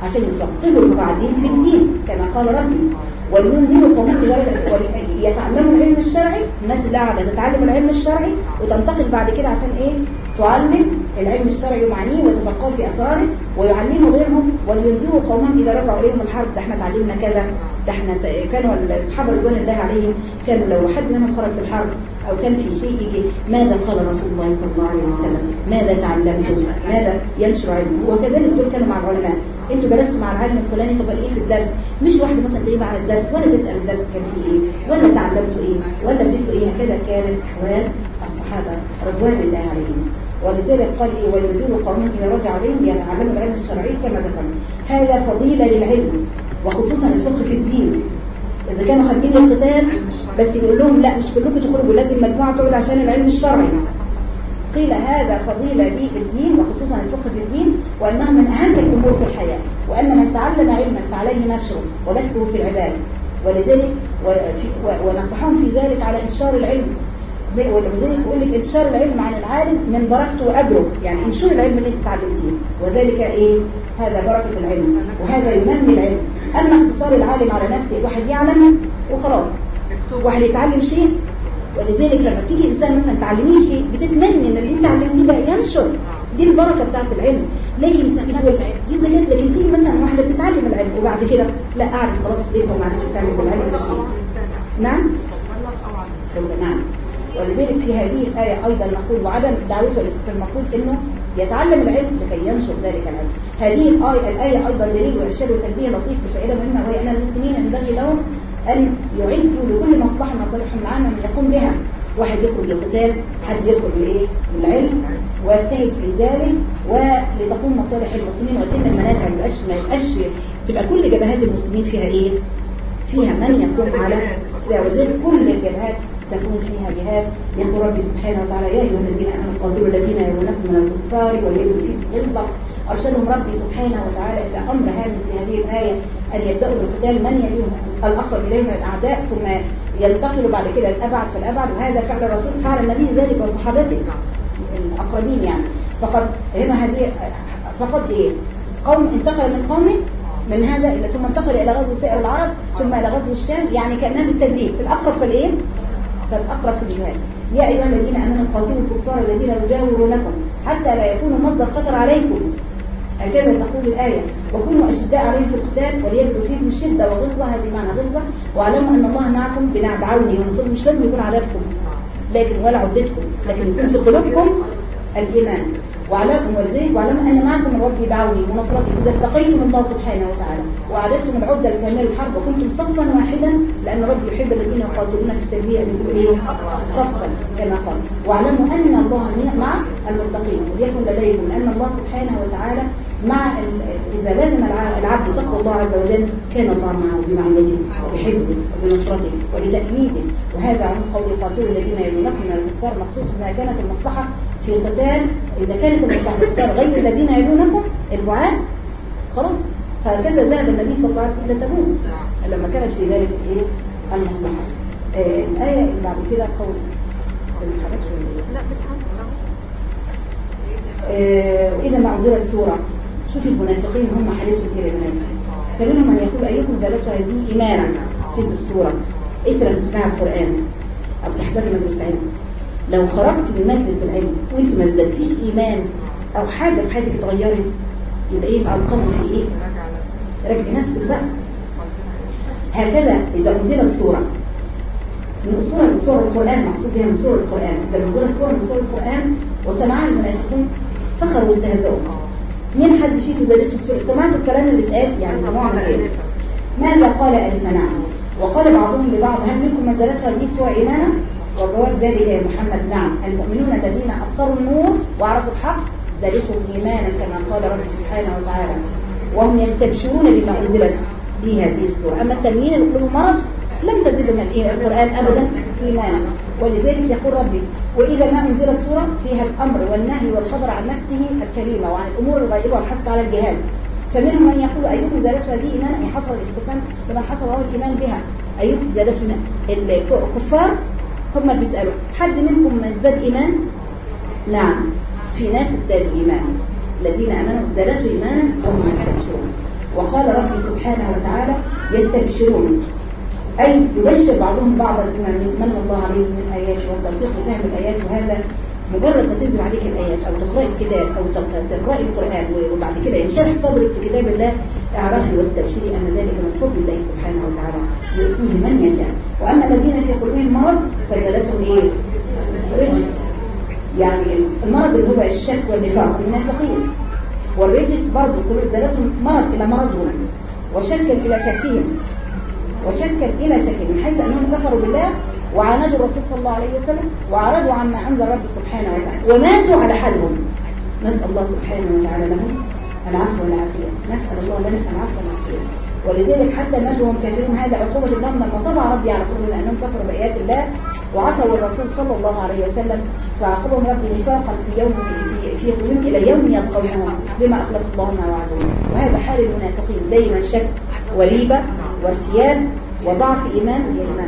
عشان يفقهوا القاعدين في الدين كما قال ربي، ولينذروا قومهم يتعلموا العلم الشرعي. الناس اللي قاعده تتعلم العلم الشرعي وتنتقل بعد كده عشان ايه؟ تعلم العلم الشرعي ومعانيه وتفقهوا في اسراره ويعلموا غيرهم. ولينذروا قومهم اذا رجعوا اليهم الحرب، ده احنا اتعلمنا كذا، ده احنا كانوا الصحابه رضوان الله عليهم كانوا لو حد منهم خرج في الحرب او كان في شيء يجي ماذا قال رسول الله صلى الله عليه وسلم، ماذا تعلمتم، ماذا ينشر علمه. وكذلك دول كانوا مع العلماء، انتوا جلستوا مع العالم الفلاني طب ايه في الدرس، مش واحده مثلا تغيب عن الدرس ولا تسال الدرس كان فيه ايه ولا تعلمتوا ايه ولا سبتوا ايه. هكذا كانت احوال الصحابه رضوان الله عليهم. ولذلك قال ايه؟ ولينذروا قومهم اذا رجعوا اليهم يتعلموا العلم الشرعي كما ذكرنا. هذا فضيله للعلم وخصوصا الفقه في الدين. إذا كانوا خارجين للقتال بس يقول لهم لا مش كلكم تخرجوا، لازم مجموعة تقعد عشان العلم الشرعي. قيل هذا فضيلة دي الدين وخصوصا الفقه في الدين، وأنه من أهم الأمور في الحياة، وأن من تعلم علما فعليه نشره وبثه في العباد. ولذلك ونصحهم في ذلك على انتشار العلم. ولذلك يقول لك انتشار العلم عن العالم من بركته وأجره، يعني انشر العلم اللي انت تعلمتيه، وذلك ايه؟ هذا بركة العلم وهذا ينمي العلم. أما اقتصار العالم على نفسه، واحد يعلم وخلاص، واحد يتعلم شيء. ولذلك لما تيجي إنسان مثلا تعلميه شيء بتتمنى إن اللي انت علمتيه ده ينشر، دي البركة بتاعت العلم. لكن تقول دي زكاة، لكن تيجي مثلا واحدة بتتعلم العلم وبعد كده لا قعدت خلاص في بيتها وما عادتش بتعمل بالعلم ولا شيء. نعم نعم. ولذلك في هذه الآية أيضا نقول وعدم دعوته المفروض إنه يتعلم العلم لكي ينشر ذلك العلم. هذه الآية, الآية أيضا دليل وإرشاد وتنبيه لطيف بفائدة مهمة، وهي أن المسلمين ينبغي لهم أن يعدوا لكل مصلحة مصالحهم العامة من يقوم بها. واحد يخرج للقتال، حد يخرج لإيه؟ للعلم ويجتهد في ذلك ولتقوم مصالح المسلمين ويتم المنافع. ما يبقاش ما يبقاش تبقى كل جبهات المسلمين فيها إيه؟ فيها من يقوم على فيها. وذلك كل الجبهات تكون فيها جهاد. يقول ربي سبحانه وتعالى يا أيها الذين آمنوا قاتلوا الذين يلونكم من الكفار وليجدوا فيكم غلظة. أرشدهم ربي سبحانه وتعالى إلى أمر هام في هذه الآية أن يبدأوا بالقتال من يليهم الأقرب إليهم الأعداء ثم ينتقلوا بعد كده الأبعد فالأبعد. وهذا فعل الرسول، فعل النبي ذلك وصحابته الأقربين يعني. فقد هنا هذه فقد إيه؟ قوم انتقل من قوم من هذا إلى ثم انتقل إلى غزو سائر العرب ثم إلى غزو الشام، يعني كأنها بالتدريج الأقرب فالإيه؟ فالأقرب في الجهاد. يا أيها الذين آمنوا قاتلوا الكفار الذين يجاورونكم حتى لا يكونوا مصدر خطر عليكم. هكذا تقول الآية. وكونوا أشداء عليهم في القتال وليبدوا فيكم شدة وغلظة. هذه معنى غلظة. واعلموا أن الله معكم بعونه ونصره. مش لازم يكون عددكم لكن ولا عدتكم، لكن يكون في قلوبكم الإيمان. واعلموا ولذلك واعلموا أن معكم ربي بعوني ونصرتي إذا اتقيتم الله سبحانه وتعالى وأعددتم العدة لكامل الحرب وكنتم صفا واحدا، لأن ربي يحب الذين يقاتلون في سبيله أن يكونوا إيه؟ صفا كما قال. واعلموا أن الله مع المتقين وليكن لديكم، لأن الله سبحانه وتعالى مع إذا لازم العبد تقوى الله عز وجل كان الله معه بمعيته وبحفظه وبنصرته وبتأييده. وهذا عن قول قاتلوا الذين يلونكم من الكفار مخصوص بما كانت المصلحة في القتال. إذا كانت المصلحة في القتال غير الذين يلونكم البعاد خلاص. هكذا ذهب النبي صلى الله عليه وسلم إلى تبوك لما كانت في ذلك إيه؟ المصلحة. آه الآية اللي بعد كده قول آه إذا ما أنزلت السورة. شوفي المنافقين هم حالتهم كده بناتي. فمنهم من يقول أيكم زادته هذه إيمانا في السورة اترى تسمع القرآن أو تحضري مجلس علم. لو خرجت من مجلس العلم وانت ما ازددتيش إيمان أو حاجة في حياتك اتغيرت يبقى إيه بقى القمر في إيه؟ راجعي نفسك بقى. هكذا إذا أنزل السورة من السورة من سور القرآن، مقصود بها من سور القرآن. إذا نزلت السورة من سور القرآن وسمعها المنافقون سخروا واستهزأوا. مين حد فيكم زادته السورة؟ سمعتوا الكلام اللي اتقال يعني سمعوا ايه؟ ماذا قال ألف نعم؟ وقال بعضهم لبعض هل منكم من زادته هذه السورة إيمانا؟ وجواب ذلك يا محمد نعم، المؤمنون الذين أبصروا النور وعرفوا الحق زادتهم إيمانا كما قال رب سبحانه وتعالى وهم يستبشرون بما أنزل به هذه السورة. أما التانيين اللي قلوبهم مرض لم تزدهم القرآن أبدا إيمانا. ولذلك يقول ربي وإذا ما أنزلت سورة فيها الأمر والنهي والخبر عن نفسه الكريمة وعن الأمور الغائبة والحث على الجهاد. فمنهم من يقول أيكم زادته هذه إيمانا، أي حصل الاستفهام لمن حصل له الإيمان بها. أيكم زادته الكفار هم بيسألوا حد منكم ازداد إيمان؟ نعم في ناس ازدادوا إيمانا، الذين آمنوا زادته إيمانا وهم يستبشرون. وقال ربي سبحانه وتعالى يستبشرون، أي يبشر بعضهم بعضا بما من الله عليه من آياته والتوفيق لفهم الآيات. وهذا مجرد ما تنزل عليك الآيات أو تقرأ الكتاب أو تقرأ القرآن وبعد كده ينشرح صدرك بكتاب الله، اعرفي واستبشري أن ذلك من فضل الله سبحانه وتعالى يؤتيه من يشاء. وأما الذين في قلوبهم مرض فزادتهم إيه؟ رجس. يعني المرض اللي هو الشك والنفاق المنافقين، والرجس برضه كل زادتهم مرض إلى مرضهم وشكل إلى شكهم وشكل إلى شكل من حيث أنهم كفروا بالله وعاندوا الرسول صلى الله عليه وسلم وأعرضوا عما أنزل ربي سبحانه وتعالى وماتوا على حالهم. نسأل الله سبحانه وتعالى لهم العفو والعافية، نسأل الله لنا العفو والعافية. ولذلك حتى ماتوا وهم كافرون هذا عقوبة الله لما طبع ربي على قلوبهم لأنهم كفروا بآيات الله وعصوا الرسول صلى الله عليه وسلم، فعاقبهم ربي نفاقا في يوم في في قلوبهم إلى يوم يلقونه بما أخلف الله ما وعدوه. وهذا حال المنافقين، دايما شك وريبة وارتياب وضعف إيمان يا إيمان.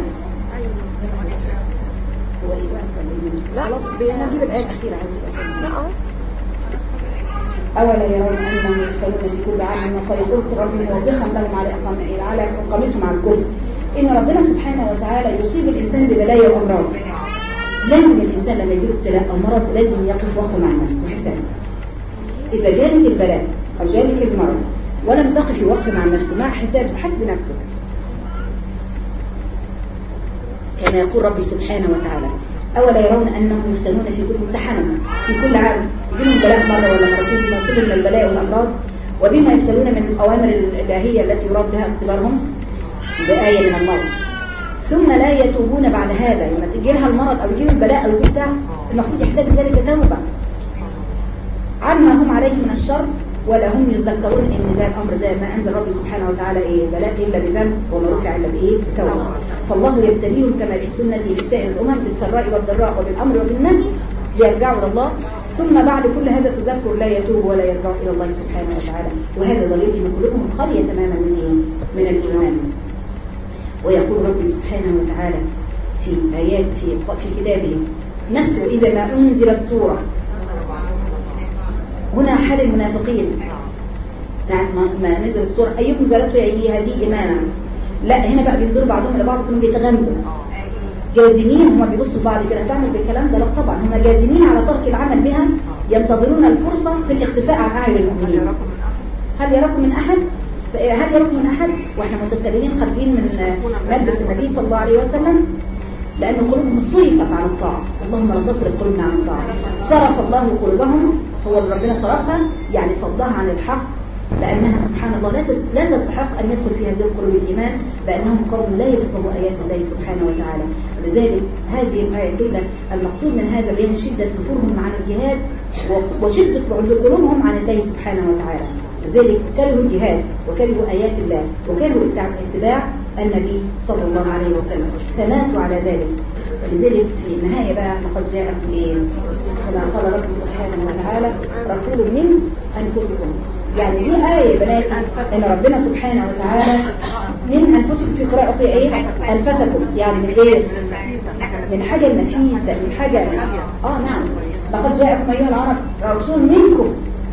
هو إيه بقى؟ خلاص بنجيب الآية الأخيرة عن أولا يرون أنهم يفتنون في كل عام وقد قلت ربي موبخا لهم على على إقامتهم على الكفر. إن ربنا سبحانه وتعالى يصيب الإنسان ببلايا وأمراض. لازم الإنسان لما يجيله ابتلاء أو مرض لازم يقف وقفه مع نفسه وحساب. إذا جالك البلاء أو جالك المرض ولم تقفي وقفه مع نفسه مع حساب حسب نفسك، كما يقول ربي سبحانه وتعالى أولا يرون أنهم يفتنون في كل امتحان في كل عام يجيلهم بلاء مرة ولا مرتين بما يصيبهم من البلاء والأمراض وبما يبتلون من الأوامر الإلهية التي يراد بها اختبارهم بآية من المرض، ثم لا يتوبون بعد هذا. لما تجي لها المرض أو يجيله البلاء أو يجي بتاع المفروض يحتاج ذلك توبة عما هم عليه من الشر، ولا هم يذكرون ان ده الامر ده ما انزل ربي سبحانه وتعالى ايه بلاء الا بذنب وما رفع الا بايه بتوبه. فالله يبتليهم كما في سنته في سائر الامم بالسراء والضراء وبالامر وبالنهي ليرجعوا الى الله، ثم بعد كل هذا التذكر لا يتوب ولا يرجع الى الله سبحانه وتعالى. وهذا دليل ان قلوبهم خاليه تماما من ايه من الايمان. ويقول ربي سبحانه وتعالى في ايات في في كتابه نفسه اذا ما انزلت سوره، هنا حال المنافقين ساعة ما نزل السورة أيكم زالته هي هذه إيمانا، لا هنا بقى بينظروا بعضهم لبعض كانوا بيتغمزوا جازمين، هم بيبصوا بعض كده تعمل بالكلام ده؟ لا طبعا، هم جازمين على ترك العمل بها ينتظرون الفرصة في الاختفاء عن أعين المؤمنين. هل يراكم من أحد؟ هل يراكم من أحد؟ وإحنا متسللين خارجين من مجلس النبي صلى الله عليه وسلم لأن قلوبهم صرفت عن الطاعة. اللهم لا تصرف قلوبنا عن الطاعة. صرف الله قلوبهم، هو ربنا صرفها يعني صدها عن الحق، لأنها سبحان الله لا لا تستحق أن يدخل في هذه القلوب الإيمان، لأنهم قوم لا يفقهوا آيات الله سبحانه وتعالى. لذلك هذه الآية كلها المقصود من هذا بيان شدة كفرهم عن الجهاد وشدة بعد قلوبهم عن الله سبحانه وتعالى. لذلك كرهوا الجهاد وكرهوا آيات الله وكرهوا اتباع النبي صلى الله عليه وسلم فماتوا على ذلك. ولذلك في النهاية بقى لقد جاءكم ايه؟ كما قال ربي سبحانه وتعالى رسول من أنفسكم. يعني دي آية يا بناتي أن ربنا سبحانه وتعالى من أنفسكم في قراءة في إيه؟ أنفسكم، يعني من إيه؟ من حاجة نفيسة، من حاجة آه نعم. لقد جاءكم أيها العرب رسول منكم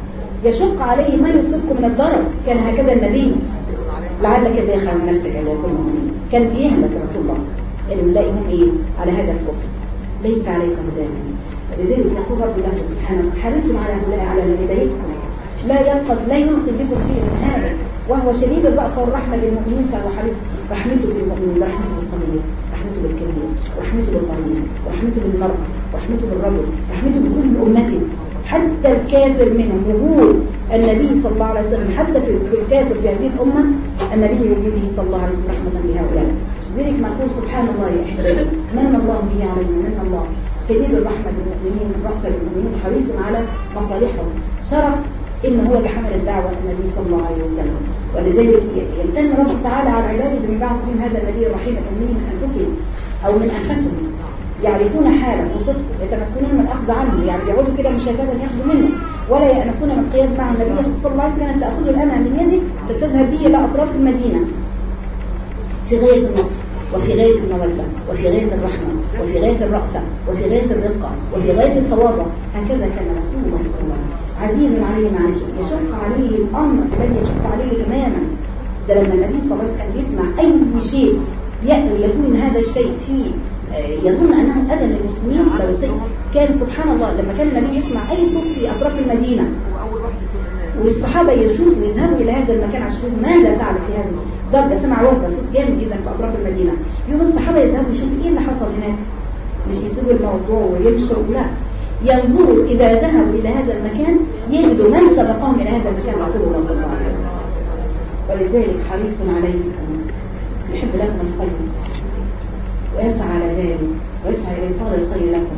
يشق عليه ما يصيبكم من الضرر، كان هكذا النبي لعلك داخل من نفسك على كل مؤمن، كان بيهلك رسول الله اللي بنلاقيهم ايه على هذا الكفر. ليس عليك هداهم، لذلك يقول رب الله سبحانه حريص على على هدايتكم، لا يلقى لا يلقي بكم فيه من هذا، وهو شديد الرأفة والرحمة بالمؤمنين، فهو حريص رحمته بالمؤمنين، رحمته بالصغير، رحمته بالكبير، رحمته بالضعيف، رحمته بالمرأة، رحمته بالرجل، رحمته بكل أمته حتى الكافر منهم. وجود النبي صلى الله عليه وسلم حتى في الكافر في هذه الأمة النبي وجوده صلى الله عليه وسلم رحمة بهؤلاء. لذلك ما نقول سبحان الله يا أحبابي من الله به علينا، من الله شديد الرحمة بالمؤمنين، الرأفة بالمؤمنين، حريص على مصالحهم. شرف إن هو اللي حمل الدعوة النبي صلى الله عليه وسلم. ولذلك يمتن رب تعالى على عباده بما بعث بهم هذا النبي الرحيم الأمين من أنفسهم أو من أنفسهم، يعرفون حاله وصدقه، يتمكنون من الأخذ عنه، يعني يقعدوا كده مشاهدة ياخذوا منه، ولا يأنفون من القياد مع النبي صلى الله عليه وسلم. كانت تأخذ الأمة من يده فتذهب به إلى أطراف المدينة في غاية النصر وفي غاية المودة وفي غاية الرحمة وفي غاية الرأفة وفي غاية الرقة وفي غاية التواضع. هكذا كان رسول الله صلى الله عليه وسلم، عزيز عليه معناته، يشق عليه الأمر الذي يشق عليه تماما. ده لما النبي صلى الله عليه وسلم يسمع أي شيء يكون هذا الشيء فيه يظن أنه أذى للمسلمين لو سيء، كان سبحان الله لما كان النبي يسمع أي صوت في أطراف المدينة والصحابة يشوفوا ويذهبوا إلى هذا المكان عشان يشوفوا ماذا فعل في هذا ضرب، سمع وهبة صوت جامد جدا في أطراف المدينة، يوم الصحابة يذهبوا يشوفوا إيه اللي حصل هناك، مش يسيبوا الموضوع ويمشوا، لا، ينظروا إذا ذهبوا إلى هذا المكان يجدوا من سبقهم إلى هذا المكان رسول الله صلى الله عليه وسلم. ولذلك حريص عليكم يحب لكم الخير ويسعى على ذلك ويسعى إلى إيصال الخير لكم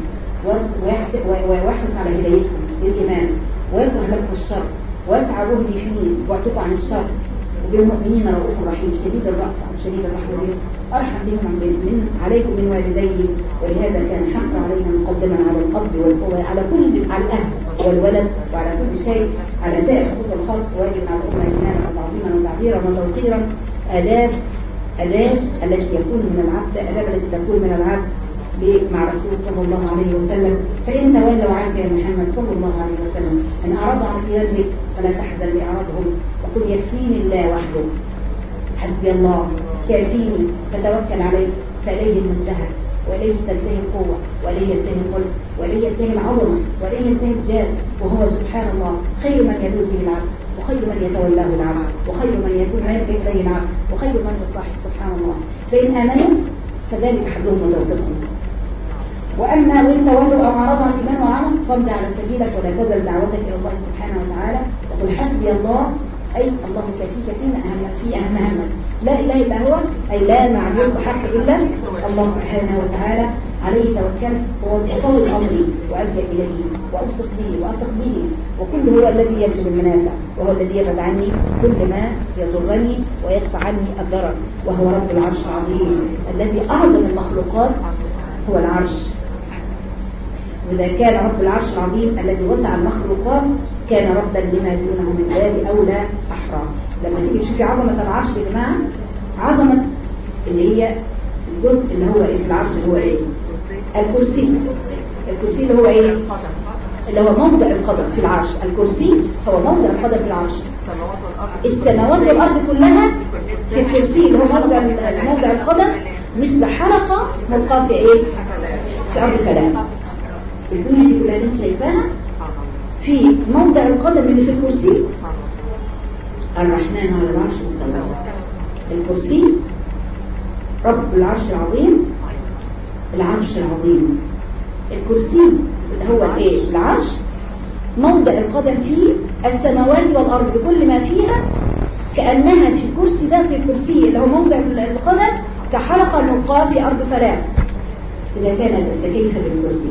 ويحرص على هدايتكم بالإيمان ويكره لكم الشر ويسعى جهدي فيه ويعتق عن الشر. وبالمؤمنين رؤوف رحيم شديد الرأفة شديد الرحمة بهم أرحم بهم من عليكم من والديه. ولهذا كان حق علينا مقدما على الأب والأخوة على كل على الأهل والولد وعلى كل شيء على سائر حقوق الخلق، واجب على الأمة إيمانا وتعظيما وتعبيرا وتوقيرا آداب آداب التي يكون من العبد آداب التي تكون من العبد مع رسول صلى الله عليه وسلم. فإن تولوا عنك يا محمد صلى الله عليه وسلم إن أعرضوا عن قيادك فلا تحزن بإعراضهم وقل يكفيني الله وحده، حسبي الله كافيني فتوكل عليه فإليه المنتهى وإليه تنتهي القوة وإليه ينتهي الخلق وإليه ينتهي العظمة وإليه ينتهي الجاد، وهو سبحان الله خير من يلوذ به العبد وخير من يتولاه العبد وخير من يكون يلجأ إليه العبد وخير من يصاحب سبحان الله. فإن آمنوا فذلك حظهم وتوفيقهم. وأما وإن تولوا أو أعرضوا عن الإيمان وعمل فامض على سبيلك ولا تزل دعوتك إلى الله سبحانه وتعالى وقل حسبي الله، أي الله كفيك فيما أهم في أهم همك، لا إله إلا هو، أي لا معبود بحق إلا الله سبحانه وتعالى، عليه توكلت وأفوض أمري وألجأ إليه وأوثق به وأثق به، وكل هو الذي يجلب المنافع وهو الذي يبعد عني كل ما يضرني ويدفع عني الضرر، وهو رب العرش العظيم الذي أعظم المخلوقات هو العرش. وإذا كان رب العرش العظيم الذي وسع المخلوقات كان ربا لما دونه من باب أولى أحرى. لما تيجي تشوفي عظمة العرش يا جماعة، عظمة اللي هي الجزء اللي هو إيه في العرش اللي هو إيه؟ الكرسي. الكرسي اللي هو إيه؟ اللي هو موضع القدم في العرش. الكرسي هو موضع القدم في العرش. السماوات والأرض كلها في الكرسي اللي هو موضع موضع القدم مثل حلقة ملقاة في إيه؟ في أرض فلاة. الدنيا دي كلها اللي انت شايفاها في موضع القدم اللي في الكرسي. الرحمن على العرش استوى. الكرسي رب العرش العظيم، العرش العظيم. الكرسي اللي هو ايه؟ العرش موضع القدم فيه السماوات والارض بكل ما فيها، كانها في الكرسي ده في الكرسي اللي هو موضع القدم كحلقه ملقاه في ارض فلاة. اذا كان فكيف بالكرسي؟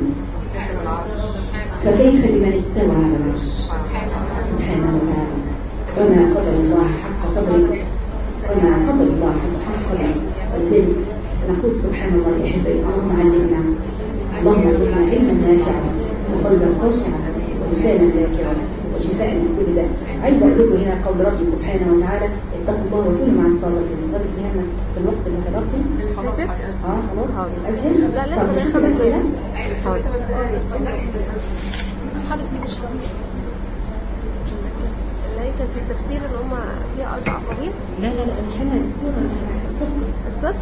فكيف بمن استوى على العرش سبحانه وتعالى. وما قدر الله حق قدره وما قدر الله حق قدره. ولذلك نقول سبحان الله يا احبائي اللهم علمنا، اللهم ارزقنا علما نافعا وقلبا خاشعا ولسانا ذاكرا وشفاء من كل داء. عايزه اقول لكم هنا قول ربي سبحانه وتعالى اتقوا الله وكونوا مع الصادقين. نضرب هنا في الوقت المتبقي. اه خلاص اذن. لا لسه طب نشوف الاسئله. اللي كان في التفسير اللي هم فيها أربع قبيل. لا لا لا نحلها الصورة الصدق الصدق.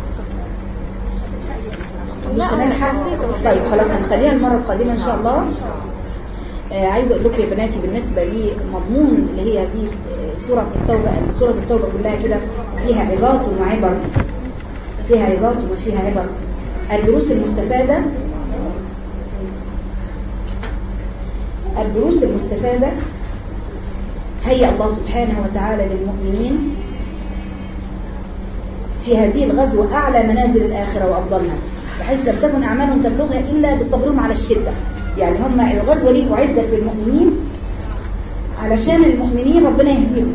لا طيب خلاص هنخليها المرة القادمة إن شاء الله. آه عايزة أقول لكم يا بناتي بالنسبة لمضمون اللي هي هذه سورة التوبة، سورة التوبة كلها كده فيها عظات وعبر، فيها عظات وفيها عبر. الدروس المستفادة الدروس المستفادة هيأ الله سبحانه وتعالى للمؤمنين في هذه الغزوة أعلى منازل الآخرة وأفضلها، بحيث لم تكن أعمالهم تبلغها إلا بصبرهم على الشدة. يعني هم الغزوة دي أعدت للمؤمنين علشان المؤمنين ربنا يهديهم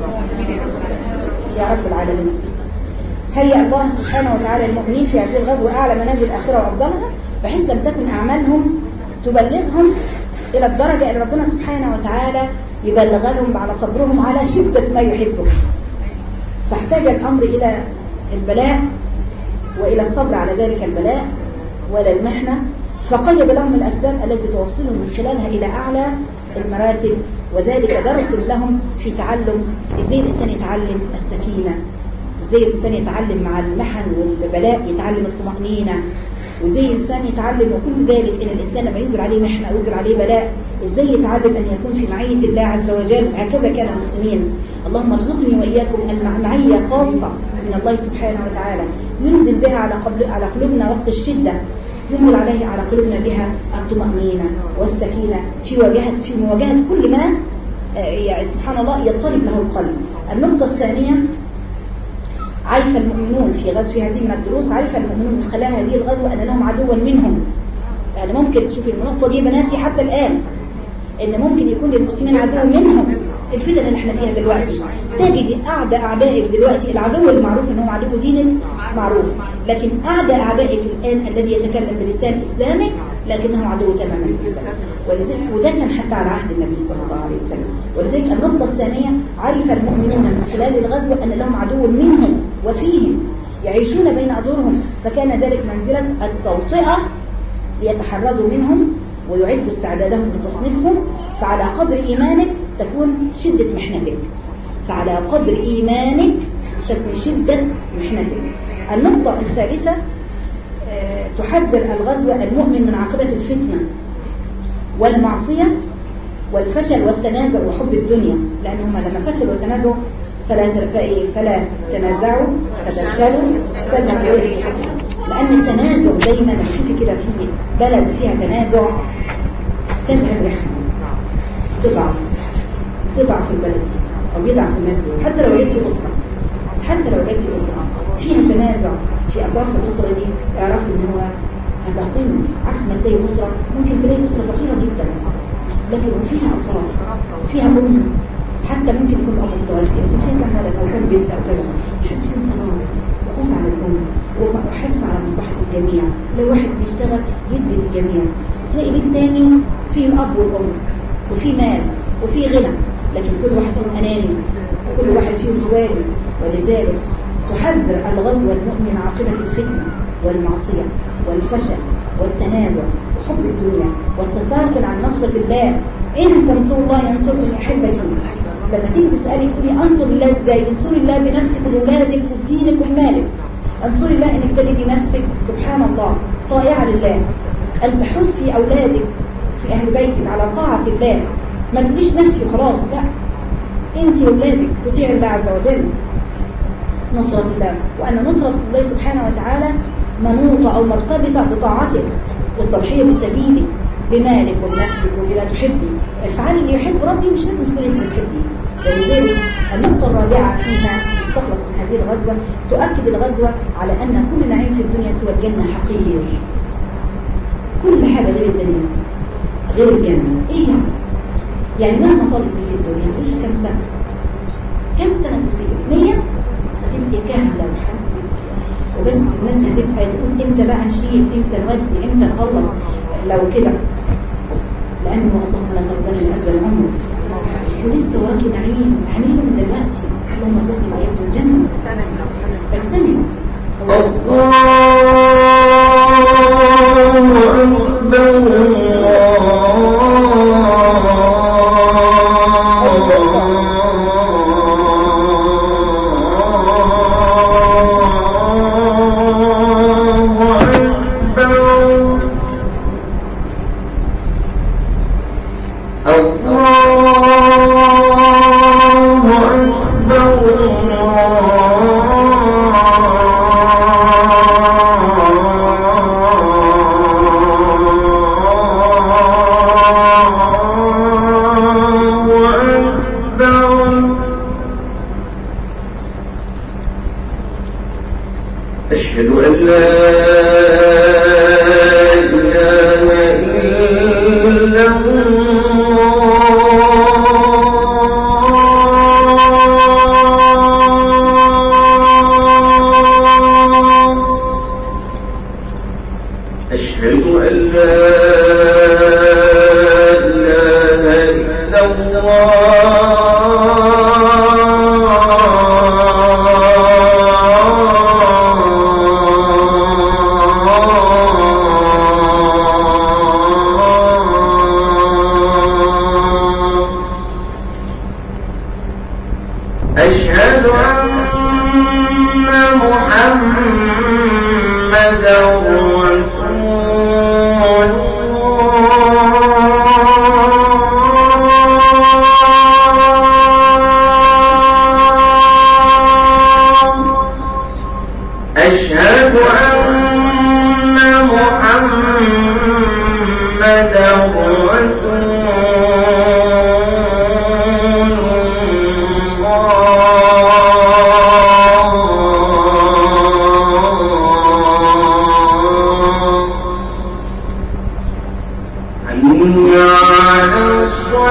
يا رب العالمين. هيأ الله سبحانه وتعالى للمؤمنين في هذه الغزوة أعلى منازل الآخرة وأفضلها، بحيث لم تكن أعمالهم تبلغهم إلى الدرجة اللي ربنا سبحانه وتعالى يبلغ لهم على صبرهم على شدة ما يحبه. فاحتاج الأمر إلى البلاء وإلى الصبر على ذلك البلاء ولا المحنة، فقيد لهم الأسباب التي توصلهم من خلالها إلى أعلى المراتب، وذلك درس لهم في تعلم إزاي الإنسان يتعلم السكينة، إزاي الإنسان يتعلم مع المحن والبلاء يتعلم الطمأنينة، وإزاي الإنسان يتعلم، وكل ذلك إن الإنسان لما ينزل عليه محنة أو ينزل عليه بلاء إزاي يتعلم أن يكون في معية الله عز وجل. هكذا كان المسلمين. اللهم ارزقني وإياكم المعية خاصة من الله سبحانه وتعالى ينزل بها على على قلوبنا وقت الشدة، ينزل عليه على قلوبنا بها الطمأنينة والسكينة في مواجهة في مواجهة كل ما يعني سبحان الله يضطرب له القلب. النقطة الثانية، عرف المؤمنون في غزو في هذه من الدروس، عرف المؤمنون من خلال هذه الغزوة أن لهم عدوا منهم. يعني ممكن تشوفي النقطة دي بناتي حتى الآن، إن ممكن يكون للمسلمين عدو منهم. الفتن اللي احنا فيها دلوقتي تجد أعداء أعدائك دلوقتي، العدو المعروف إنه عدو دينك معروف، لكن أعداء أعدائك الآن الذي يتكلم بلسان إسلامك لكنه عدو تماما الإسلام. ولذلك وده كان حتى على عهد النبي صلى الله عليه وسلم. ولذلك النقطة الثانية، عرف المؤمنون من خلال الغزوة أن لهم عدو منهم وفيهم يعيشون بين أظهرهم، فكان ذلك منزلة التوطئة ليتحرزوا منهم ويعد استعدادهم لتصنيفهم. فعلى قدر إيمانك تكون شدة محنتك، فعلى قدر إيمانك تكون شدة محنتك. النقطة الثالثة، أه تحذر الغزوة المؤمن من عاقبة الفتنة والمعصية والفشل والتنازع وحب الدنيا، لأنهم لما فشلوا وتنازعوا فلا فلا تنازعوا فتفشلوا تذهب ريحكم. لأن التنازع دايما لما تشوفي كده في بلد فيها تنازع تذهب ريحكم، تضعف تضعف البلد أو يضعف الناس دي. حتى لو وجدتي أسرة حتى لو وجدتي أسرة فيها تنازع في أطراف الأسرة دي، اعرفي إن هو هتعطيني. عكس ما تلاقي أسرة ممكن تلاقي أسرة فقيرة جدا لكن وفيها أطراف فيها أم، حتى ممكن يكون أب متوفي لكن فيها كم ولد أو كم بنت أو كذا، تحس فيهم تناوب وخوف على الأم وحرص على مصلحة الجميع. لو واحد بيشتغل يدي للجميع. تلاقي بيت تاني فيه الأب والأم وفيه مال وفيه غنى، لكن كل واحد فيهم أناني وكل واحد فيهم جواري. ولذلك تحذر الغزوة المؤمن عاقبة الفتنة والمعصية والفشل والتنازع وحب الدنيا والتثاقل عن نصرة الله. إن تنصروا الله ينصركم أحبتي. لما تيجي تسألي تقولي أنصر الله إزاي؟ انصري الله بنفسك وأولادك ودينك ومالك. انصري الله إنك تجدي نفسك سبحان الله طائعة لله، أن تحثي أولادك في أهل بيتك على طاعة الله. ما تقوليش نفسي وخلاص، لا، أنت وأولادك تطيع الله عز وجل. نصرة الله، وأن نصرة الله سبحانه وتعالى منوطة أو مرتبطة بطاعته والتضحية بسبيله بمالك وبنفسك وبما تحبي. افعلي اللي يحب ربي، مش لازم تكوني انت بتحبي. ولذلك النقطة الرابعة فيها تستخلص من هذه الغزوة، تؤكد الغزوة على أن كل نعيم في الدنيا سوى الجنة حقير. كل حاجة غير الدنيا غير الجنة. إيه يعني؟ يعني مهما طالت بك الدنيا تعيش كم سنة؟ كم سنة تفتكر؟ مية؟ هتبقي كاملة وحد وبس. الناس هتبقى تقول امتى بقى نشيل، امتى نودي، امتى نخلص لو كده، لأنه اللهم لا ترضني من أجل العمر ولسه وراكي نعيم نعمله من دلوقتي. اللهم ارزقني وإياكم الجنة. اغتنموا. الله الله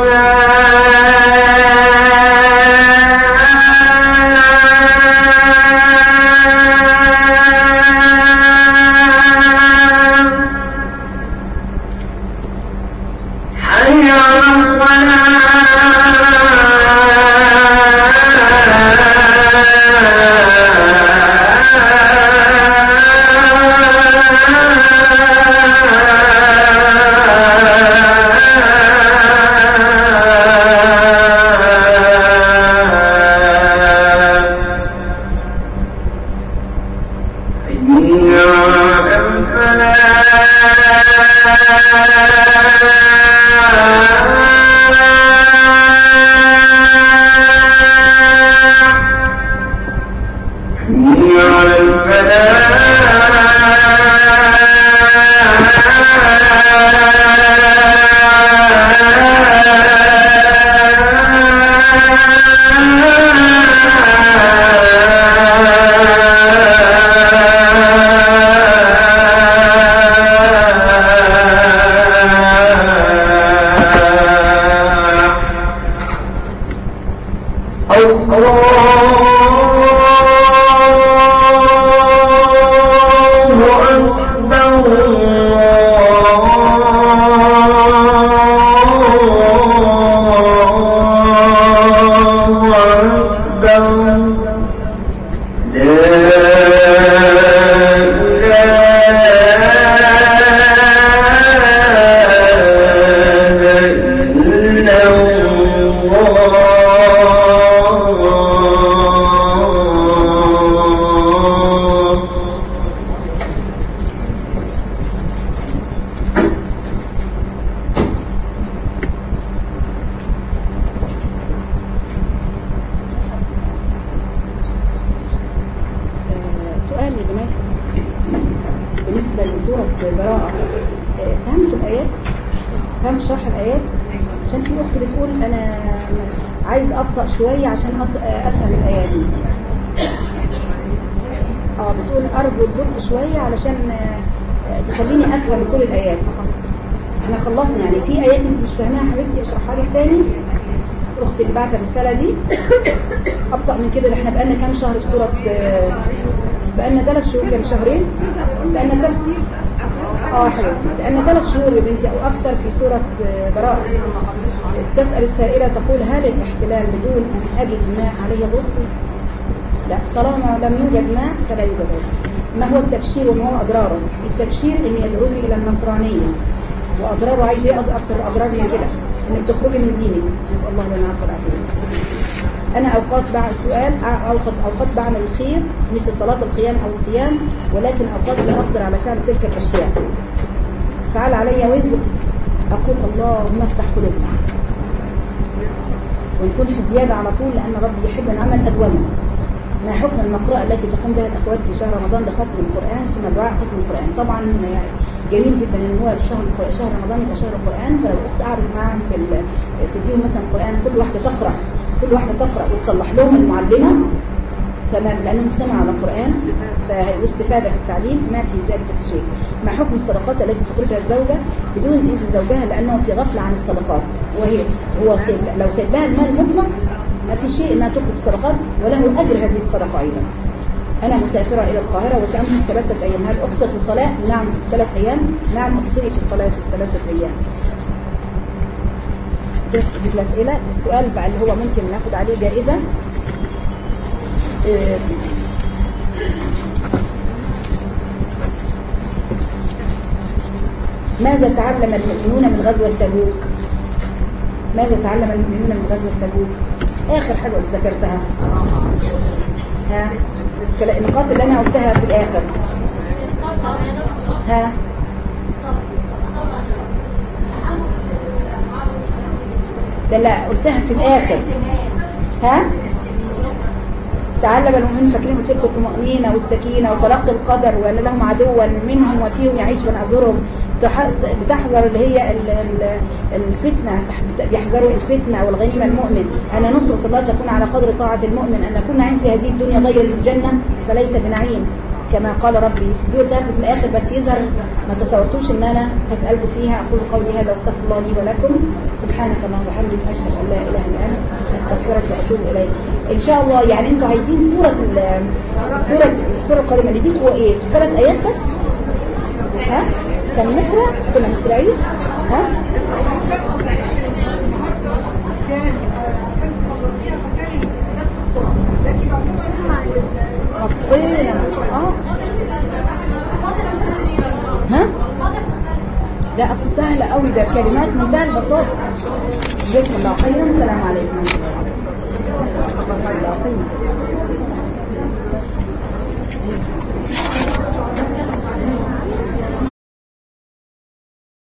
شوية عشان أفهم الآيات. اه بتقول أرجو الزق شوية علشان تخليني أفهم كل الآيات. احنا خلصنا يعني في آيات انت مش فاهمها حبيبتي اشرحها لك تاني. أختي اللي بعت الرسالة دي أبطأ من كده. احنا بقالنا كام شهر في سورة، بقالنا ثلاث شهور كام شهرين بقالنا ثلاث اه حبيبتي بقالنا ثلاث شهور يا بنتي أو أكتر في سورة براءة. تسأل السائلة تقول هل الاحتلال بدون أن أجد ماء عليه غسل؟ لا، طالما لم يوجد ماء فلا يوجد غسل. ما هو التبشير وما هو أضراره؟ التبشير إن يدعوك إلى النصرانية، وأضراره عايز إيه أكثر أضرار من كده؟ إنك تخرجي من دينك. نسأل الله لنا العفو والعافية. أنا أوقات بعد سؤال أوقات أوقات بعمل الخير مثل صلاة القيام أو الصيام، ولكن أوقات لا أقدر على فعل تلك الأشياء. فعل علي وزر أقول اللهم افتح قلوبنا، ونكون في زيادة على طول لأن ربي يحب العمل أدومه. ما حكم المقرأة التي تقوم بها الأخوات في شهر رمضان لختم القرآن ثم دعاء ختم القرآن؟ طبعا يعني جميل جدا ان هو شهر شهر رمضان يبقى شهر القرآن، فلو كنت أعرض معاهم في تديهم مثلا القرآن كل واحدة تقرأ كل واحدة تقرأ وتصلح لهم المعلمة، فما لأنه مجتمع على القرآن واستفادة في التعليم ما في ذلك شيء. ما حكم الصدقات التي تخرجها الزوجة بدون إذن زوجها لأنه في غفلة عن الصدقات، وهي هو سيب لو سيب لها المال مطلق ما في شيء انها تخرج الصدقات وله أجر هذه الصدقة أيضا. أنا مسافرة إلى القاهرة وسأمكث ثلاثة أيام، هل أقصر في الصلاة؟ نعم. ثلاث أيام؟ نعم أقصري في الصلاة في الثلاثة أيام. بس دي الأسئلة. السؤال بقى اللي هو ممكن ناخد عليه جائزة، ماذا تعلم المؤمنون من غزوة تبوك؟ ماذا تعلم المؤمنون من غزوة تبوك؟ آخر حاجة ذكرتها ها النقاط اللي أنا قلتها في الآخر ها ده لا قلتها في الآخر ها تعلم المؤمنين فاكرين قلت لكم الطمأنينة والسكينة وتلقي القدر وأن لهم عدوا منهم وفيهم يعيش من أعذرهم، بتحذر اللي هي الفتنة، بيحذروا الفتنة والغنيمة المؤمن، أن نصرة الله تكون على قدر طاعة المؤمن، أن نكون نعيم في هذه الدنيا غير الجنة فليس بنعيم، كما قال ربي دول في الآخر بس يظهر ما تصورتوش ان انا هسألكم فيها. اقول قولي هذا واستغفر الله لي ولكم. سبحانك اللهم وبحمدك اشهد ان لا اله الا انت استغفرك واتوب اليك. ان شاء الله يعني انتوا عايزين سورة السورة السورة القادمة اللي دي هو ايه؟ ثلاث ايات بس؟ ها؟ كان مسرع؟ كنا مسرعين؟ ها؟ حطينا اه ها ده اصل سهل قوي ده كلمات منتهى البساطه. جزاكم الله خيرا. السلام عليكم.